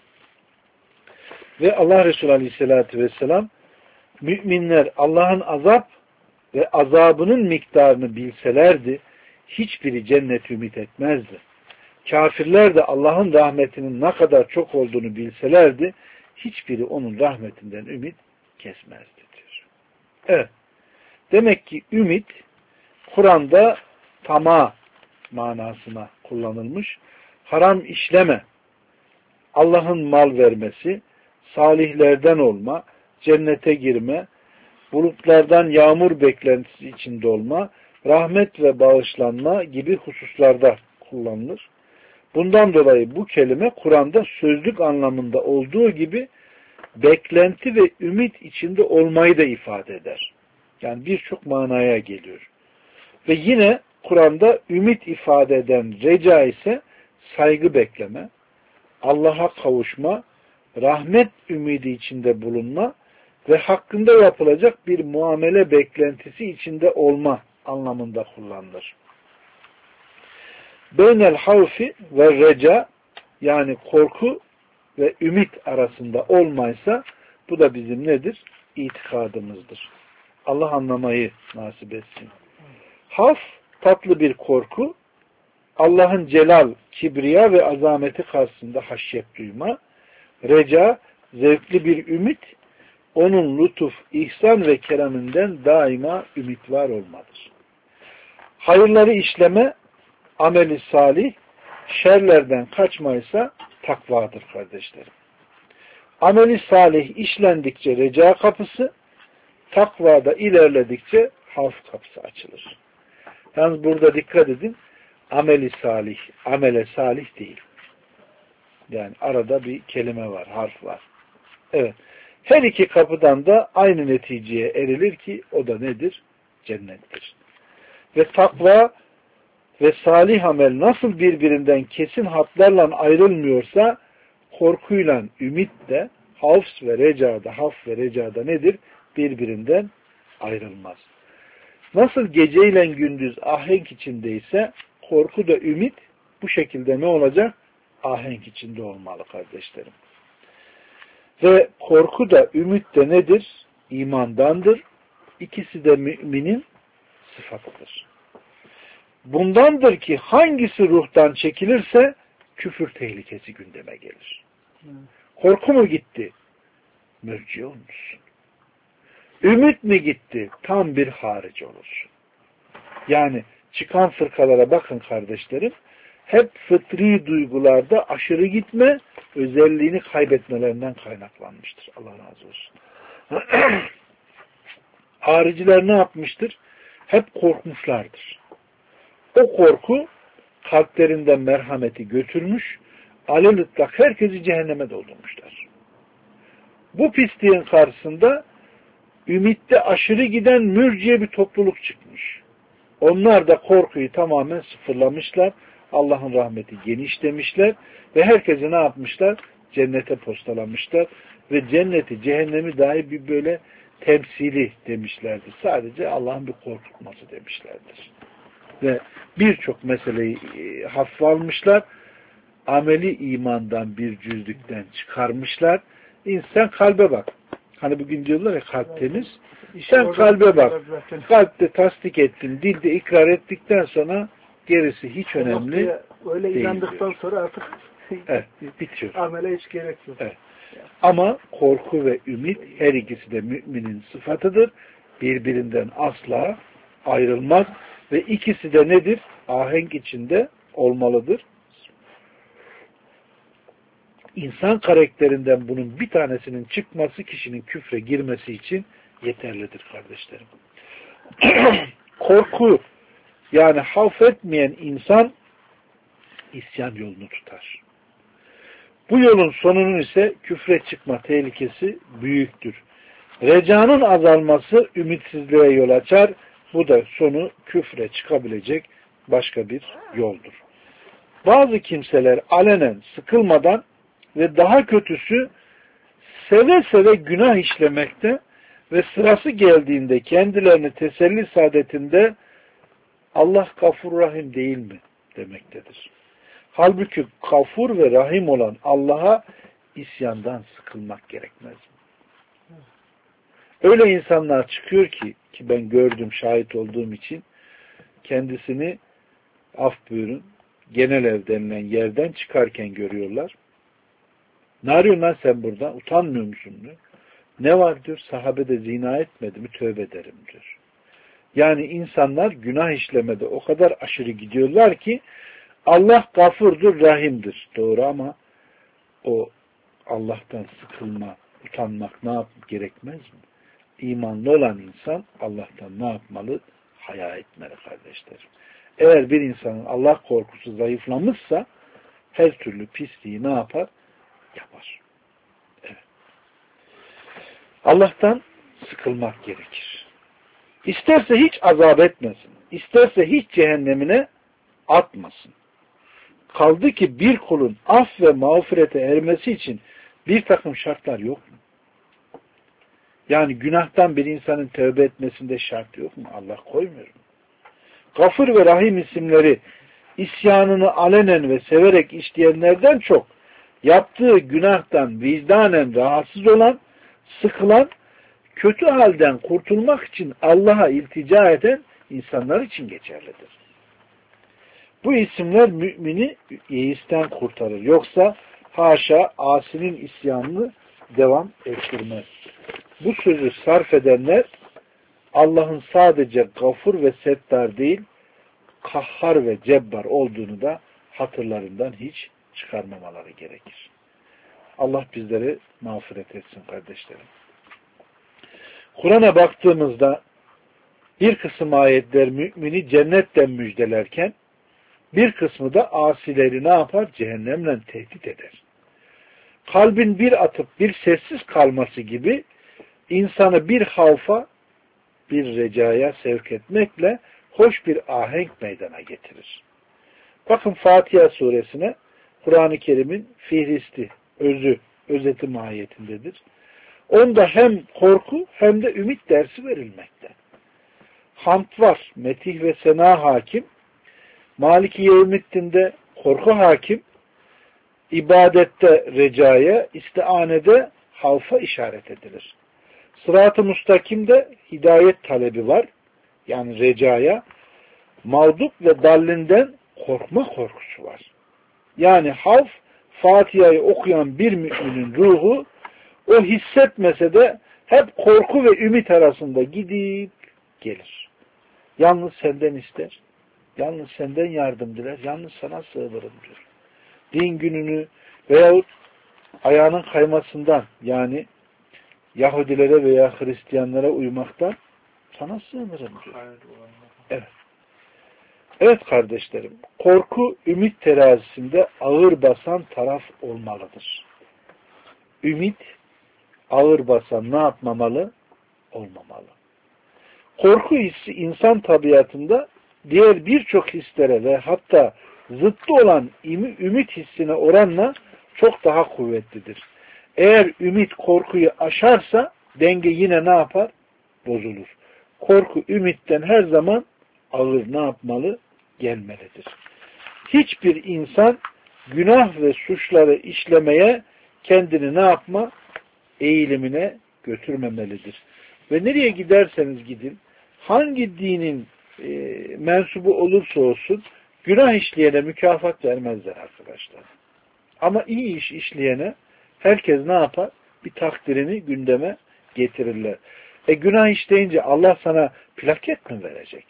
Ve Allah Resulü Aleyhisselatü Vesselam, müminler Allah'ın azap ve azabının miktarını bilselerdi, hiçbiri cennet ümit etmezdi. Kafirler de Allah'ın rahmetinin ne kadar çok olduğunu bilselerdi, hiçbiri onun rahmetinden ümit kesmezdi diyor. Evet. Demek ki ümit, Kur'an'da tamah manasına kullanılmış. Haram işleme, Allah'ın mal vermesi, salihlerden olma, cennete girme, bulutlardan yağmur beklentisi içinde olma, rahmet ve bağışlanma gibi hususlarda kullanılır. Bundan dolayı bu kelime Kur'an'da sözlük anlamında olduğu gibi beklenti ve ümit içinde olmayı da ifade eder. Yani birçok manaya geliyor. Ve yine Kur'an'da ümit ifade eden reca ise saygı bekleme, Allah'a kavuşma, rahmet ümidi içinde bulunma ve hakkında yapılacak bir muamele beklentisi içinde olma anlamında kullanılır. Beynel havfi ve reca, yani korku ve ümit arasında olmaysa bu da bizim nedir? İtikadımızdır. Allah anlamayı nasip etsin. Havf tatlı bir korku, Allah'ın celal, kibriya ve azameti karşısında haşyet duyma, reca zevkli bir ümit, onun lütuf, ihsan ve kereminden daima ümit var olmadır. Hayırları işleme, ameli salih, şerlerden kaçmaysa takvadır kardeşlerim. Ameli salih işlendikçe reca kapısı, takvada ilerledikçe havf kapısı açılır. Yalnız burada dikkat edin, ameli salih, amele salih değil. Yani arada bir kelime var, harf var. Evet. Her iki kapıdan da aynı neticeye erilir ki o da nedir? Cennettir. Ve takva ve salih amel nasıl birbirinden kesin hatlarla ayrılmıyorsa korkuyla ümit de havf ve recada nedir? Birbirinden ayrılmaz. Nasıl geceyle gündüz ahenk içindeyse korku da ümit bu şekilde ne olacak? Ahenk içinde olmalı kardeşlerim. Ve korku da ümit de nedir? İmandandır. İkisi de müminin sıfatıdır. Bundandır ki hangisi ruhtan çekilirse küfür tehlikesi gündeme gelir. Korku mu gitti? Mürciye olmuşsun. Ümit mi gitti? Tam bir harici olursun. Yani çıkan fırkalara bakın kardeşlerim. Hep fıtri duygularda aşırı gitme, özelliğini kaybetmelerinden kaynaklanmıştır. Allah razı olsun. Hariciler ne yapmıştır? Hep korkmuşlardır. O korku kalplerinden merhameti götürmüş, alelütlak herkesi cehenneme doldurmuşlar. Bu pisliğin karşısında ümitte aşırı giden mürciye bir topluluk çıkmış. Onlar da korkuyu tamamen sıfırlamışlar. Allah'ın rahmeti geniş demişler ve herkese ne yapmışlar? Cennete postalamışlar ve cenneti, cehennemi dahi bir böyle temsili demişlerdir. Sadece Allah'ın bir korkutması demişlerdir. Ve birçok meseleyi hafife almışlar. Ameli imandan bir cüzlükten çıkarmışlar. İnsan kalbe bak. Hani bugün diyorlar ya kalp temiz. Sen kalbe bak. Kalpte tasdik ettin, dilde ikrar ettikten sonra gerisi hiç önemli öyle değil inandıktan diyor. sonra artık evet, bitiyor. amele hiç gerek yok. Evet. Ama korku ve ümit her ikisi de müminin sıfatıdır. Birbirinden asla ayrılmaz. Ve ikisi de nedir? Ahenk içinde olmalıdır. İnsan karakterinden bunun bir tanesinin çıkması kişinin küfre girmesi için yeterlidir kardeşlerim. Korku yani havf etmeyen insan isyan yolunu tutar. Bu yolun sonunun ise küfre çıkma tehlikesi büyüktür. Recanın azalması ümitsizliğe yol açar. Bu da sonu küfre çıkabilecek başka bir yoldur. Bazı kimseler alenen sıkılmadan ve daha kötüsü seve seve günah işlemekte ve sırası geldiğinde kendilerini teselli saadetinde Allah Gafur Rahim değil mi demektedir. Halbuki Gafur ve Rahim olan Allah'a isyandan sıkılmak gerekmez mi? Öyle insanlar çıkıyor ki ben gördüm, şahit olduğum için kendisini af buyurun genel ev denilen yerden çıkarken görüyorlar. Ne arıyorsun lan sen burada? Utanmıyor musun diyor. Ne var diyor? Sahabe de zina etmedi mi? Tövbe ederim diyor. Yani insanlar günah işlemede o kadar aşırı gidiyorlar ki Allah gafurdur, rahimdir. Doğru ama o Allah'tan sıkılma, utanmak ne yapıp gerekmez mi? İmanlı olan insan Allah'tan ne yapmalı? Haya etmeli kardeşlerim. Eğer bir insanın Allah korkusu zayıflamışsa her türlü pisliği ne yapar? Yapar. Evet. Allah'tan sıkılmak gerekir. İsterse hiç azap etmesin. İsterse hiç cehennemine atmasın. Kaldı ki bir kulun af ve mağfirete ermesi için bir takım şartlar yok mu? Yani günahtan bir insanın tövbe etmesinde şart yok mu? Allah koymuyor mu? Gafur ve Rahim isimleri isyanını alenen ve severek işleyenlerden çok yaptığı günahtan vicdanen rahatsız olan, sıkılan, kötü halden kurtulmak için Allah'a iltica eden insanlar için geçerlidir. Bu isimler mümini yeisten kurtarır. Yoksa haşa asinin isyanını devam ettirmez. bu sözü sarf edenler Allah'ın sadece Gafur ve Settar değil, Kahhar ve Cebbar olduğunu da hatırlarından hiç çıkarmamaları gerekir. Allah bizleri mağfiret etsin kardeşlerim. Kur'an'a baktığımızda bir kısım ayetler mümini cennetten müjdelerken bir kısmı da asileri ne yapar? Cehennemle tehdit eder. Kalbin bir atıp bir sessiz kalması gibi insanı bir havfa, bir recaya sevk etmekle hoş bir ahenk meydana getirir. Bakın Fatiha suresine Kur'an-ı Kerim'in fihristi, özeti mahiyetindedir. Onda hem korku hem de ümit dersi verilmekte. Hamd var, metih ve sena hakim, Maliki Yevmiddin'de korku hakim, ibadette recaya, istianede havfa işaret edilir. Sırat-ı müstakimde hidayet talebi var, yani recaya, mağdup ve dallinden korkma korkusu var. Yani havf, Fatiha'yı okuyan bir müminin ruhu, o hissetmese de hep korku ve ümit arasında gidip gelir. Yalnız senden ister, yalnız senden yardım diler, yalnız sana sığınırım diyor. Din gününü veyahut ayağının kaymasından, yani Yahudilere veya Hristiyanlara uymaktan sana sığınırım diyor. Evet. Evet kardeşlerim, korku ümit terazisinde ağır basan taraf olmalıdır. Ümit ağır basan ne yapmamalı? Olmamalı. Korku hissi insan tabiatında diğer birçok hislere ve hatta zıttı olan ümit hissine oranla çok daha kuvvetlidir. Eğer ümit korkuyu aşarsa denge yine ne yapar? Bozulur. Korku ümitten her zaman ağır ne yapmalı? Gelmelidir. Hiçbir insan günah ve suçları işlemeye kendini ne yapma? Eğilimine götürmemelidir. Ve nereye giderseniz gidin, hangi dinin mensubu olursa olsun günah işleyene mükafat vermezler arkadaşlar. Ama iyi iş işleyene herkes ne yapar? Bir takdirini gündeme getirirler. Günah işleyince Allah sana plaket mi verecek?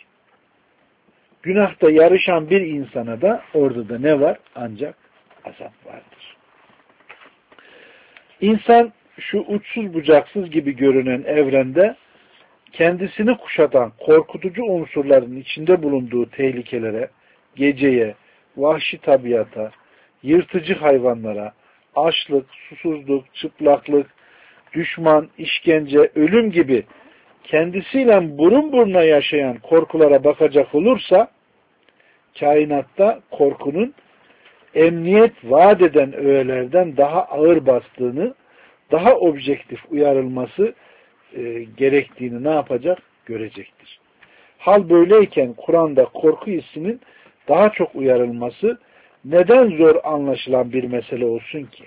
Günahta yarışan bir insana da orada da ne var? Ancak azap vardır. İnsan şu uçsuz bucaksız gibi görünen evrende kendisini kuşatan korkutucu unsurların içinde bulunduğu tehlikelere, geceye, vahşi tabiata, yırtıcı hayvanlara, açlık, susuzluk, çıplaklık, düşman, işkence, ölüm gibi kendisiyle burun buruna yaşayan korkulara bakacak olursa, kainatta korkunun emniyet vaat eden öğelerden daha ağır bastığını, daha objektif uyarılması gerektiğini ne yapacak? Görecektir. Hal böyleyken Kur'an'da korku hissinin daha çok uyarılması neden zor anlaşılan bir mesele olsun ki?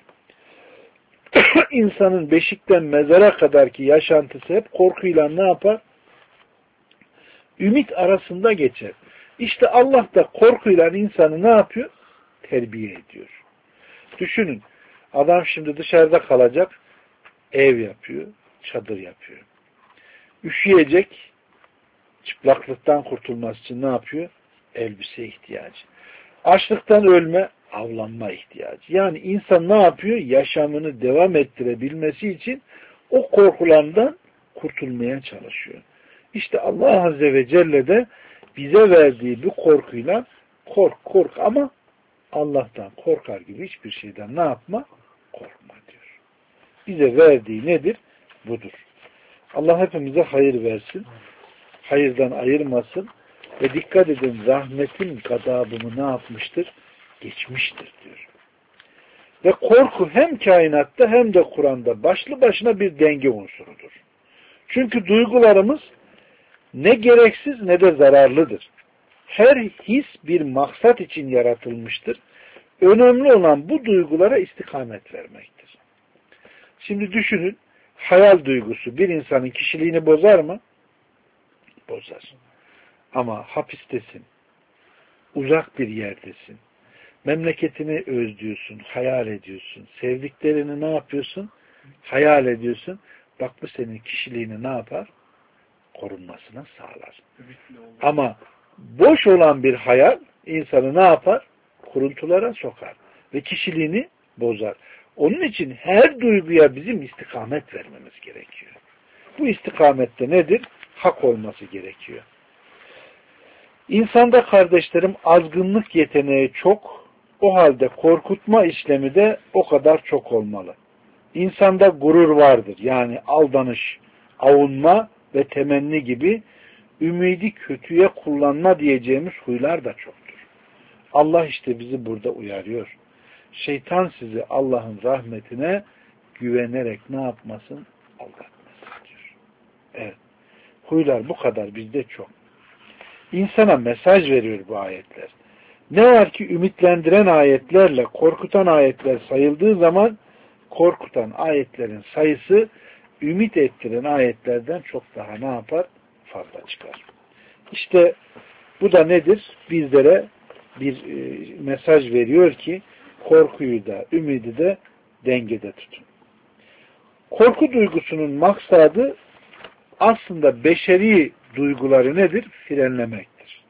İnsanın beşikten mezara kadarki yaşantısı hep korkuyla ne yapar? Ümit arasında geçer. İşte Allah da korkuyla insanı ne yapıyor? Terbiye ediyor. Düşünün, adam şimdi dışarıda kalacak, ev yapıyor, çadır yapıyor. Üşüyecek, çıplaklıktan kurtulması için ne yapıyor? Elbise ihtiyacı. Açlıktan ölme, avlanma ihtiyacı. Yani insan ne yapıyor? Yaşamını devam ettirebilmesi için o korkulardan kurtulmaya çalışıyor. İşte Allah Azze ve Celle de bize verdiği bu korkuyla kork ama Allah'tan korkar gibi hiçbir şeyden ne yapma? Korkma diyor. Bize verdiği nedir? Budur. Allah hepimize hayır versin. Hayırdan ayırmasın. Ve dikkat edin, rahmetin gadabını ne yapmıştır? Geçmiştir diyor. Ve korku hem kainatta hem de Kur'an'da başlı başına bir denge unsurudur. Çünkü duygularımız ne gereksiz ne de zararlıdır. Her his bir maksat için yaratılmıştır. Önemli olan bu duygulara istikamet vermektir. Şimdi düşünün, hayal duygusu bir insanın kişiliğini bozar mı? Bozar. Ama hapistesin, uzak bir yerdesin, memleketini özlüyorsun, hayal ediyorsun, sevdiklerini ne yapıyorsun? Hayal ediyorsun. Bak bu senin kişiliğini ne yapar? Korunmasına sağlar. Ama boş olan bir hayal insanı ne yapar? Kuruntulara sokar. Ve kişiliğini bozar. Onun için her duyguya bizim istikamet vermemiz gerekiyor. Bu istikamette nedir? Hak olması gerekiyor. İnsanda kardeşlerim azgınlık yeteneği çok, o halde korkutma işlemi de o kadar çok olmalı. İnsanda gurur vardır. Yani aldanış, avunma ve temenni gibi ümidi kötüye kullanma diyeceğimiz huylar da çoktur. Allah işte bizi burada uyarıyor. Şeytan sizi Allah'ın rahmetine güvenerek ne yapmasın? Aldatmasın diyor. Evet. Huylar bu kadar bizde çok. İnsana mesaj veriyor bu ayetler. Ne var ki ümitlendiren ayetlerle korkutan ayetler sayıldığı zaman korkutan ayetlerin sayısı ümit ettiren ayetlerden çok daha ne yapar? Fazla çıkar. İşte bu da nedir? Bizlere bir mesaj veriyor ki korkuyu da ümidi de dengede tutun. Korku duygusunun maksadı aslında beşeri duyguları nedir? Frenlemektir.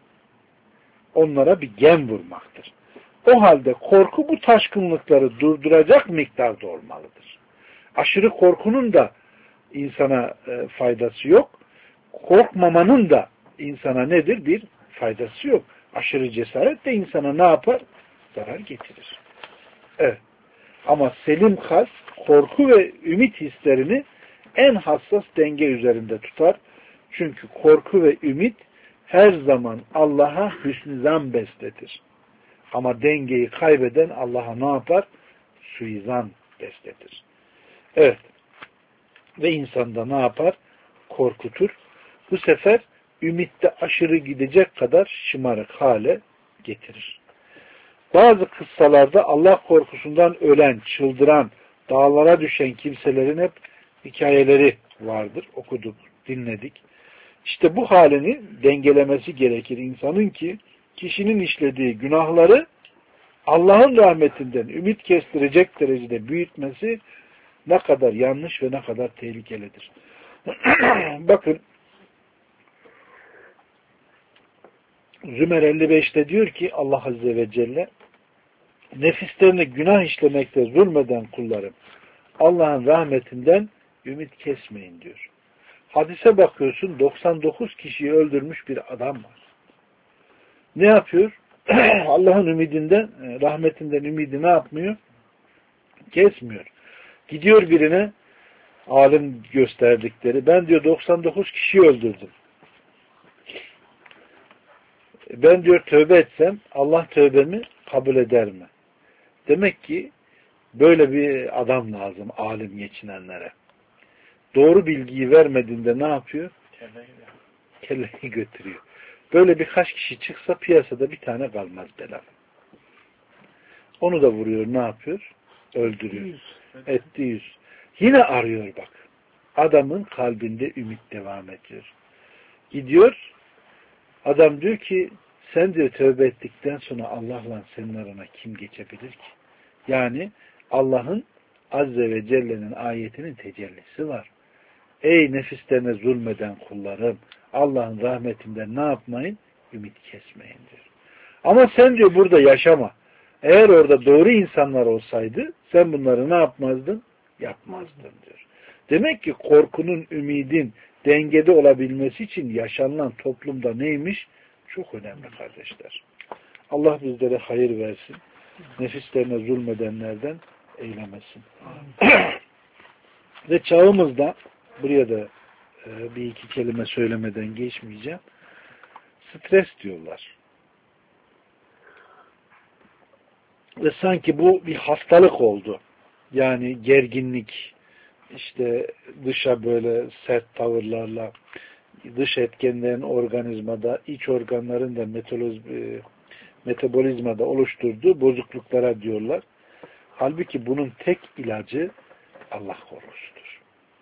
Onlara bir gem vurmaktır. O halde korku bu taşkınlıkları durduracak miktarda olmalıdır. Aşırı korkunun da insana faydası yok. Korkmamanın da insana nedir? Bir faydası yok. Aşırı cesaret de insana ne yapar? Zarar getirir. Evet. Ama selim kalp korku ve ümit hislerini en hassas denge üzerinde tutar. Çünkü korku ve ümit her zaman Allah'a hüsnü zan besletir. Ama dengeyi kaybeden Allah'a ne yapar? Suizan besletir. Evet. Ve insanda ne yapar? Korkutur. Bu sefer ümitte aşırı gidecek kadar şımarık hale getirir. Bazı kıssalarda Allah korkusundan ölen, çıldıran, dağlara düşen kimselerin hep hikayeleri vardır. Okuduk, dinledik. İşte bu halini dengelemesi gerekir insanın ki kişinin işlediği günahları Allah'ın rahmetinden ümit kestirecek derecede büyütmesi ne kadar yanlış ve ne kadar tehlikelidir. Bakın Zümer 55'te diyor ki Allah Azze ve Celle nefislerine günah işlemekte zulmeden kullarım Allah'ın rahmetinden ümit kesmeyin diyor. Hadise bakıyorsun 99 kişiyi öldürmüş bir adam var. Ne yapıyor? Allah'ın ümidinden, rahmetinden ümidi ne yapmıyor? Kesmiyor. Gidiyor birine alim gösterdikleri. Ben diyor 99 kişiyi öldürdüm. Ben diyor tövbe etsem Allah tövbemi kabul eder mi? Demek ki böyle bir adam lazım alim geçinenlere. Doğru bilgiyi vermediğinde ne yapıyor? Kelleyi götürüyor. Böyle birkaç kişi çıksa piyasada bir tane kalmaz bela. Onu da vuruyor ne yapıyor? Öldürüyor. Etti yüz. Yine arıyor bak. Adamın kalbinde ümit devam ediyor. Gidiyor. Adam diyor ki sen diyor tövbe ettikten sonra Allah'la senin arana kim geçebilir ki? Yani Allah'ın Azze ve Celle'nin ayetinin tecellisi var. Ey nefislerine zulmeden kullarım Allah'ın rahmetinden ne yapmayın? Ümit kesmeyin diyor. Ama sen diyor burada yaşama. Eğer orada doğru insanlar olsaydı sen bunları ne yapmazdın? Yapmazdın diyor. Demek ki korkunun, ümidin dengede olabilmesi için yaşanılan toplumda neymiş? Çok önemli kardeşler. Allah bizlere hayır versin. Nefislerine zulmedenlerden eylemesin. Ve çağımızda buraya da bir iki kelime söylemeden geçmeyeceğim. Stres diyorlar. Ve sanki bu bir hastalık oldu. Yani gerginlik, işte dışa böyle sert tavırlarla, dış etkenlerin organizmada, iç organların da metabolizmada oluşturduğu bozukluklara diyorlar. Halbuki bunun tek ilacı Allah korkusudur.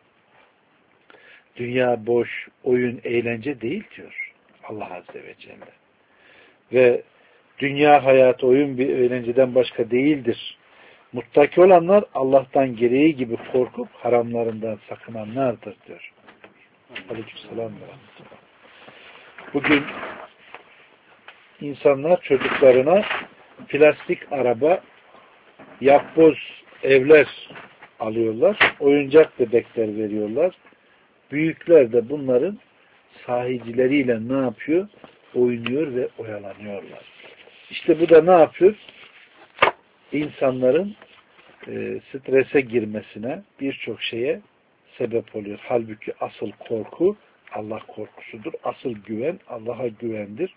Dünya boş, oyun, eğlence değil diyor Allah Azze ve Celle. Ve dünya hayatı oyun bir eğlenceden başka değildir. Muttaki olanlar Allah'tan gereği gibi korkup haramlarından sakınanlardır diyor. Aleykümselam. Bugün insanlar çocuklarına plastik araba, yapboz evler alıyorlar. Oyuncak bebekler veriyorlar. Büyükler de bunların sahicileriyle ne yapıyor? Oynuyor ve oyalanıyorlar. İşte bu da ne yapıyor? İnsanların strese girmesine, birçok şeye sebep oluyor. Halbuki asıl korku Allah korkusudur. Asıl güven Allah'a güvendir.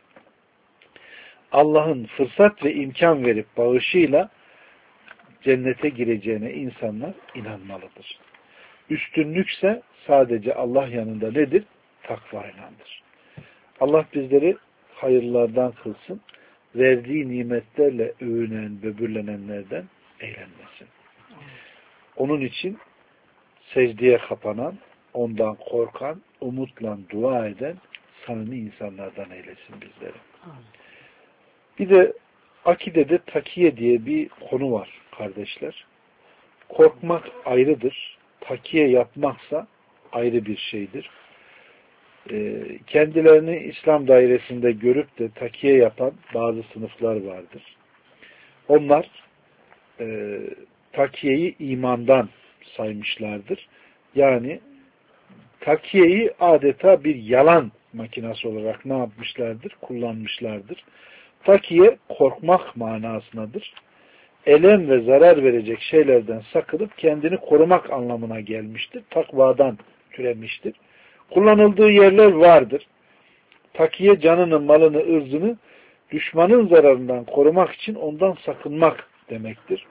Allah'ın fırsat ve imkan verip bağışıyla cennete gireceğine insanlar inanmalıdır. Üstünlükse sadece Allah yanında nedir? Takvaylandır. Allah bizleri hayırlardan kılsın. Verdiği nimetlerle övünen, böbürlenenlerden eğlenmesin. Onun için secdeye kapanan, ondan korkan, umutla dua eden samimi insanlardan eylesin bizleri. Bir de akidede takiye diye bir konu var kardeşler. Korkmak ayrıdır. Takiye yapmaksa ayrı bir şeydir. Kendilerini İslam dairesinde görüp de takiye yapan bazı sınıflar vardır. Onlar takiyeyi imandan saymışlardır. Yani takiyeyi adeta bir yalan makinesi olarak ne yapmışlardır? Kullanmışlardır. Takiye korkmak manasındadır. Elem ve zarar verecek şeylerden sakınıp kendini korumak anlamına gelmiştir. Takvadan türemiştir. Kullanıldığı yerler vardır. Takiye canını, malını, ırzını düşmanın zararından korumak için ondan sakınmak demektir.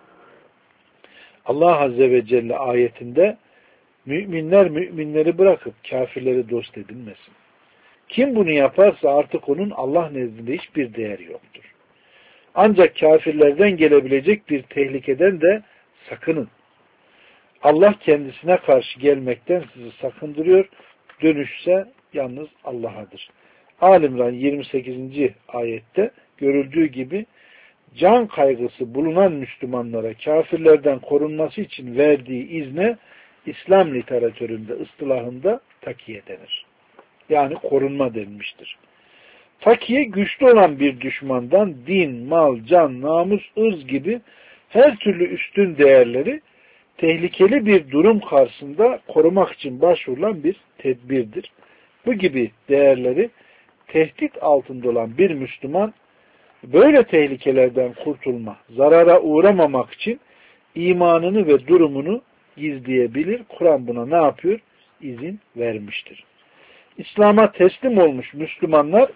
Allah Azze ve Celle ayetinde müminler müminleri bırakıp kafirleri dost edinmesin. Kim bunu yaparsa artık onun Allah nezdinde hiçbir değeri yoktur. Ancak kafirlerden gelebilecek bir tehlikeden de sakının. Allah kendisine karşı gelmekten sizi sakındırıyor. Dönüşse yalnız Allah'adır. Al-İmran 28. ayette görüldüğü gibi can kaygısı bulunan Müslümanlara kafirlerden korunması için verdiği izne İslam literatüründe, ıstılahında takiye denir. Yani korunma denmiştir. Takiye güçlü olan bir düşmandan din, mal, can, namus, ırz gibi her türlü üstün değerleri tehlikeli bir durum karşısında korumak için başvurulan bir tedbirdir. Bu gibi değerleri tehdit altında olan bir Müslüman böyle tehlikelerden kurtulma, zarara uğramamak için imanını ve durumunu gizleyebilir. Kur'an buna ne yapıyor? İzin vermiştir. İslam'a teslim olmuş Müslümanlar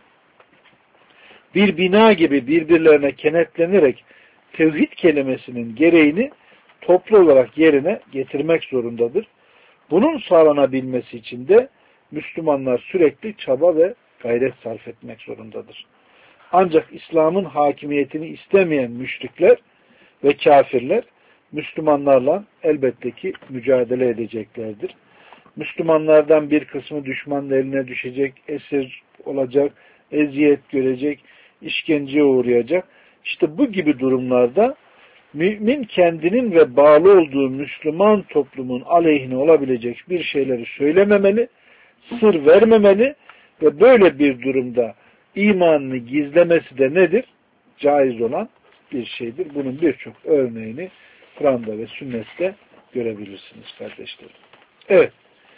bir bina gibi birbirlerine kenetlenerek tevhid kelimesinin gereğini toplu olarak yerine getirmek zorundadır. Bunun sağlanabilmesi için de Müslümanlar sürekli çaba ve gayret sarf etmek zorundadır. Ancak İslam'ın hakimiyetini istemeyen müşrikler ve kafirler Müslümanlarla elbette ki mücadele edeceklerdir. Müslümanlardan bir kısmı düşmanın eline düşecek, esir olacak, eziyet görecek, işkenceye uğrayacak. İşte bu gibi durumlarda mümin kendinin ve bağlı olduğu Müslüman toplumun aleyhine olabilecek bir şeyleri söylememeli, sır vermemeli ve böyle bir durumda imanını gizlemesi de nedir? Caiz olan bir şeydir. Bunun birçok örneğini Kur'an'da ve sünnette görebilirsiniz kardeşlerim. Evet.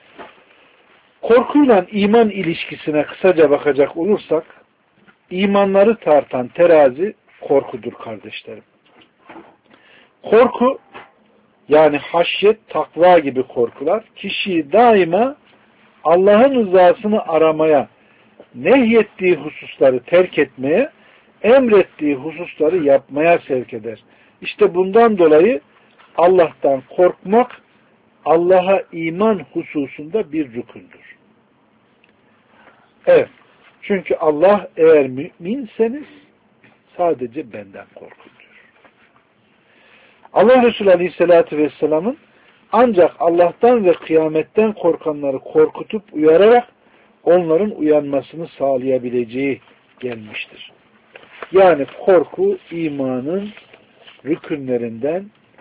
Korkuyla iman ilişkisine kısaca bakacak olursak, imanları tartan terazi korkudur kardeşlerim. Korku, yani haşyet, takva gibi korkular, kişiyi daima Allah'ın rızasını aramaya, nehyettiği hususları terk etmeye, emrettiği hususları yapmaya sevk eder. İşte bundan dolayı Allah'tan korkmak, Allah'a iman hususunda bir rükündür. Evet. Çünkü Allah eğer müminseniz sadece benden korkun diyor. Allah Resulü Aleyhisselatü Vesselam'ın ancak Allah'tan ve kıyametten korkanları korkutup uyararak onların uyanmasını sağlayabileceği gelmiştir. Yani korku imanın rükünlerinden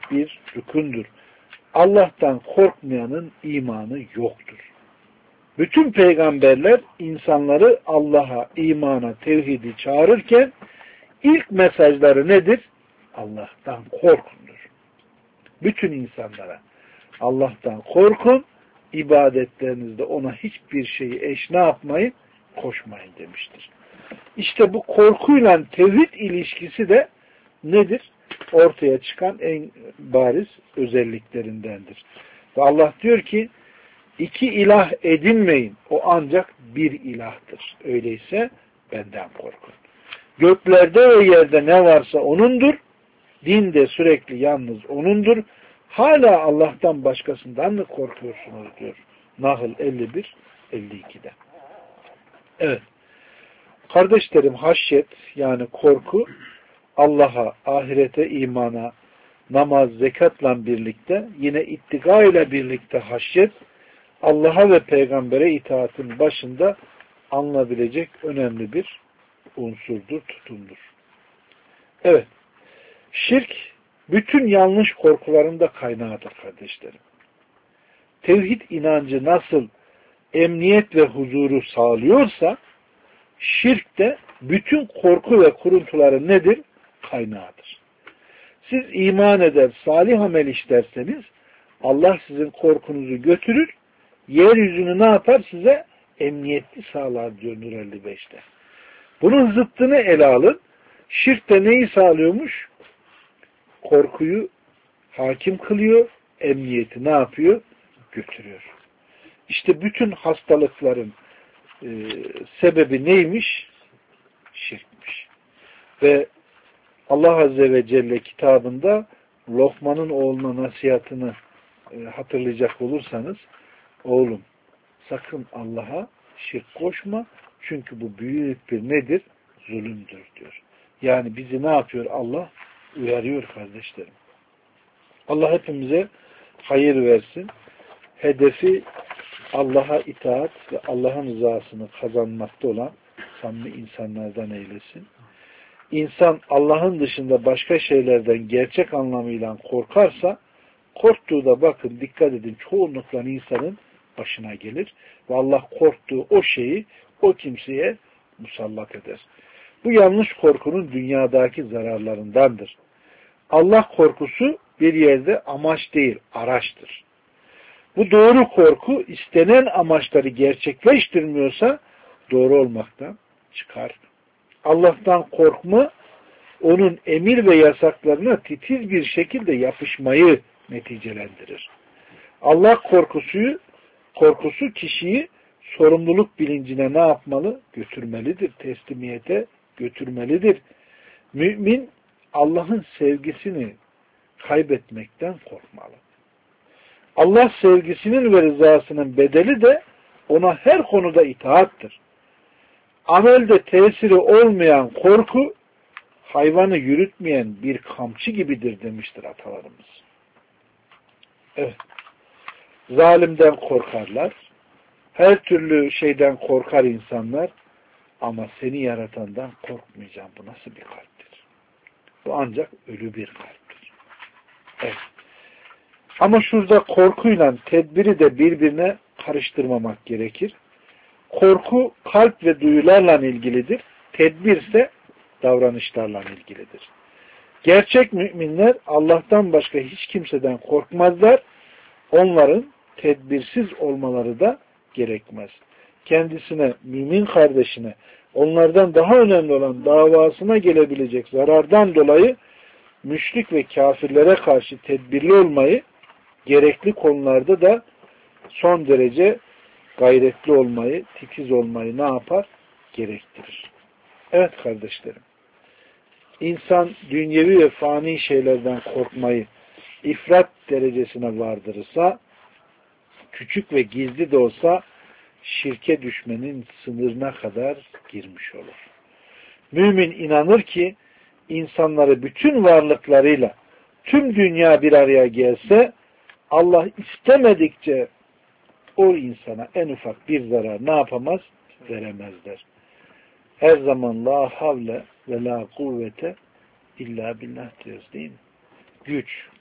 bir rükündür. Allah'tan korkmayanın imanı yoktur. Bütün peygamberler insanları Allah'a, imana, tevhidi çağırırken ilk mesajları nedir? Allah'tan korkundur. Bütün insanlara Allah'tan korkun, ibadetlerinizde ona hiçbir şeyi eş ne yapmayın? Koşmayın demiştir. İşte bu korkuyla tevhid ilişkisi de nedir? Ortaya çıkan en bariz özelliklerindendir. Ve Allah diyor ki, İki ilah edinmeyin. O ancak bir ilahtır. Öyleyse benden korkun. Göklerde ve yerde ne varsa O'nundur. Din de sürekli yalnız O'nundur. Hala Allah'tan başkasından mı korkuyorsunuz diyor. Nahl 51, 52'de. Evet. Kardeşlerim, haşyet yani korku Allah'a, ahirete, imana, namaz, zekatla birlikte yine ittika ile birlikte haşyet Allah'a ve peygambere itaatin başında alınabilecek önemli bir unsurdur, tutumdur. Evet, şirk bütün yanlış korkuların da kaynağıdır kardeşlerim. Tevhid inancı nasıl emniyet ve huzuru sağlıyorsa, şirk de bütün korku ve kuruntuların nedir? Kaynağıdır. Siz iman eder, salih amel işlerseniz, Allah sizin korkunuzu götürür, yeryüzünü ne yapar? Size emniyetli sağlar diyor Nur 55'te. Bunun zıttını ele alın. Şirk de neyi sağlıyormuş? Korkuyu hakim kılıyor, emniyeti ne yapıyor? Götürüyor. İşte bütün hastalıkların sebebi neymiş? Şirkmiş. Ve Allah Azze ve Celle kitabında Lokman'ın oğluna nasihatını hatırlayacak olursanız, oğlum sakın Allah'a şirk koşma, çünkü bu büyük bir nedir? Zulümdür diyor. Yani bizi ne yapıyor? Allah uyarıyor kardeşlerim. Allah hepimize hayır versin. Hedefi Allah'a itaat ve Allah'ın rızasını kazanmakta olan samimi insanlardan eylesin. İnsan Allah'ın dışında başka şeylerden gerçek anlamıyla korkarsa, korktuğu da bakın dikkat edin çoğunlukla insanın başına gelir ve Allah korktuğu o şeyi o kimseye musallat eder. Bu yanlış korkunun dünyadaki zararlarındandır. Allah korkusu bir yerde amaç değil, araçtır. Bu doğru korku istenen amaçları gerçekleştirmiyorsa doğru olmaktan çıkar. Allah'tan korkma, onun emir ve yasaklarına titiz bir şekilde yapışmayı neticelendirir. Allah korkusu kişiyi sorumluluk bilincine ne yapmalı? Götürmelidir. Teslimiyete götürmelidir. Mümin Allah'ın sevgisini kaybetmekten korkmalı. Allah sevgisinin ve rızasının bedeli de ona her konuda itaattır. Amelde tesiri olmayan korku, hayvanı yürütmeyen bir kamçı gibidir demiştir atalarımız. Evet. Zalimden korkarlar. Her türlü şeyden korkar insanlar. Ama seni yaratandan korkmayacağım. Bu nasıl bir kalptir? Bu ancak ölü bir kalptir. Evet. Ama şurada korkuyla tedbiri de birbirine karıştırmamak gerekir. Korku kalp ve duyularla ilgilidir. Tedbir ise davranışlarla ilgilidir. Gerçek müminler Allah'tan başka hiç kimseden korkmazlar. Onların tedbirsiz olmaları da gerekmez. Kendisine, mümin kardeşine, onlardan daha önemli olan davasına gelebilecek zarardan dolayı müşrik ve kafirlere karşı tedbirli olmayı, gerekli konularda da son derece gayretli olmayı, titiz olmayı ne yapar? Gerektirir. Evet kardeşlerim. İnsan dünyevi ve fani şeylerden korkmayı ifrat derecesine vardırırsa, küçük ve gizli de olsa şirke düşmenin sınırına kadar girmiş olur. Mümin inanır ki insanları bütün varlıklarıyla tüm dünya bir araya gelse Allah istemedikçe o insana en ufak bir zarar ne yapamaz? Veremezler. Her zaman la havle ve la kuvvete illa billah diyoruz değil mi? Güç,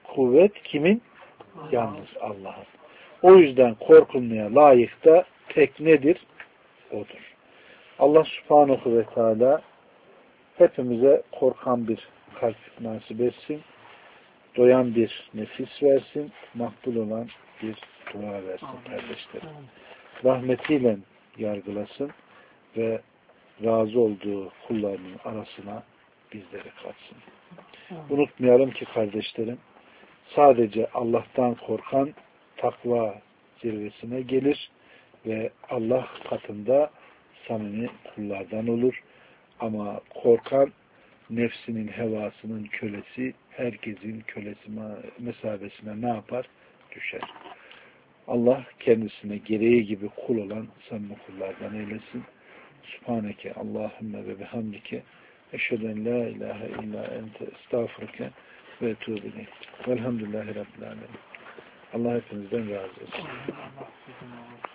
kuvvet kimin? Yalnız Allah'ın. O yüzden korkulmaya layık da tek nedir? Odur. Allah subhanahu ve teala hepimize korkan bir kalp nasip etsin. Doyan bir nefis versin. Makbul olan bir dua versin kardeşlerim. Rahmetiyle yargılasın ve razı olduğu kullarının arasına bizleri katsın. Unutmayalım ki kardeşlerim, sadece Allah'tan korkan takva zirvesine gelir ve Allah katında samimi kullardan olur. Ama korkan nefsinin, hevasının kölesi, herkesin kölesi mesabesine ne yapar? Düşer. Allah kendisine gereği gibi kul olan samimi kullardan eylesin. Subhaneke Allahümme ve bihamdike eşheden la ilahe illa ente estağfurke ve etûbü ileyk. Velhamdülillahi Rabbil alemin. Allah hepinizden razı olsun.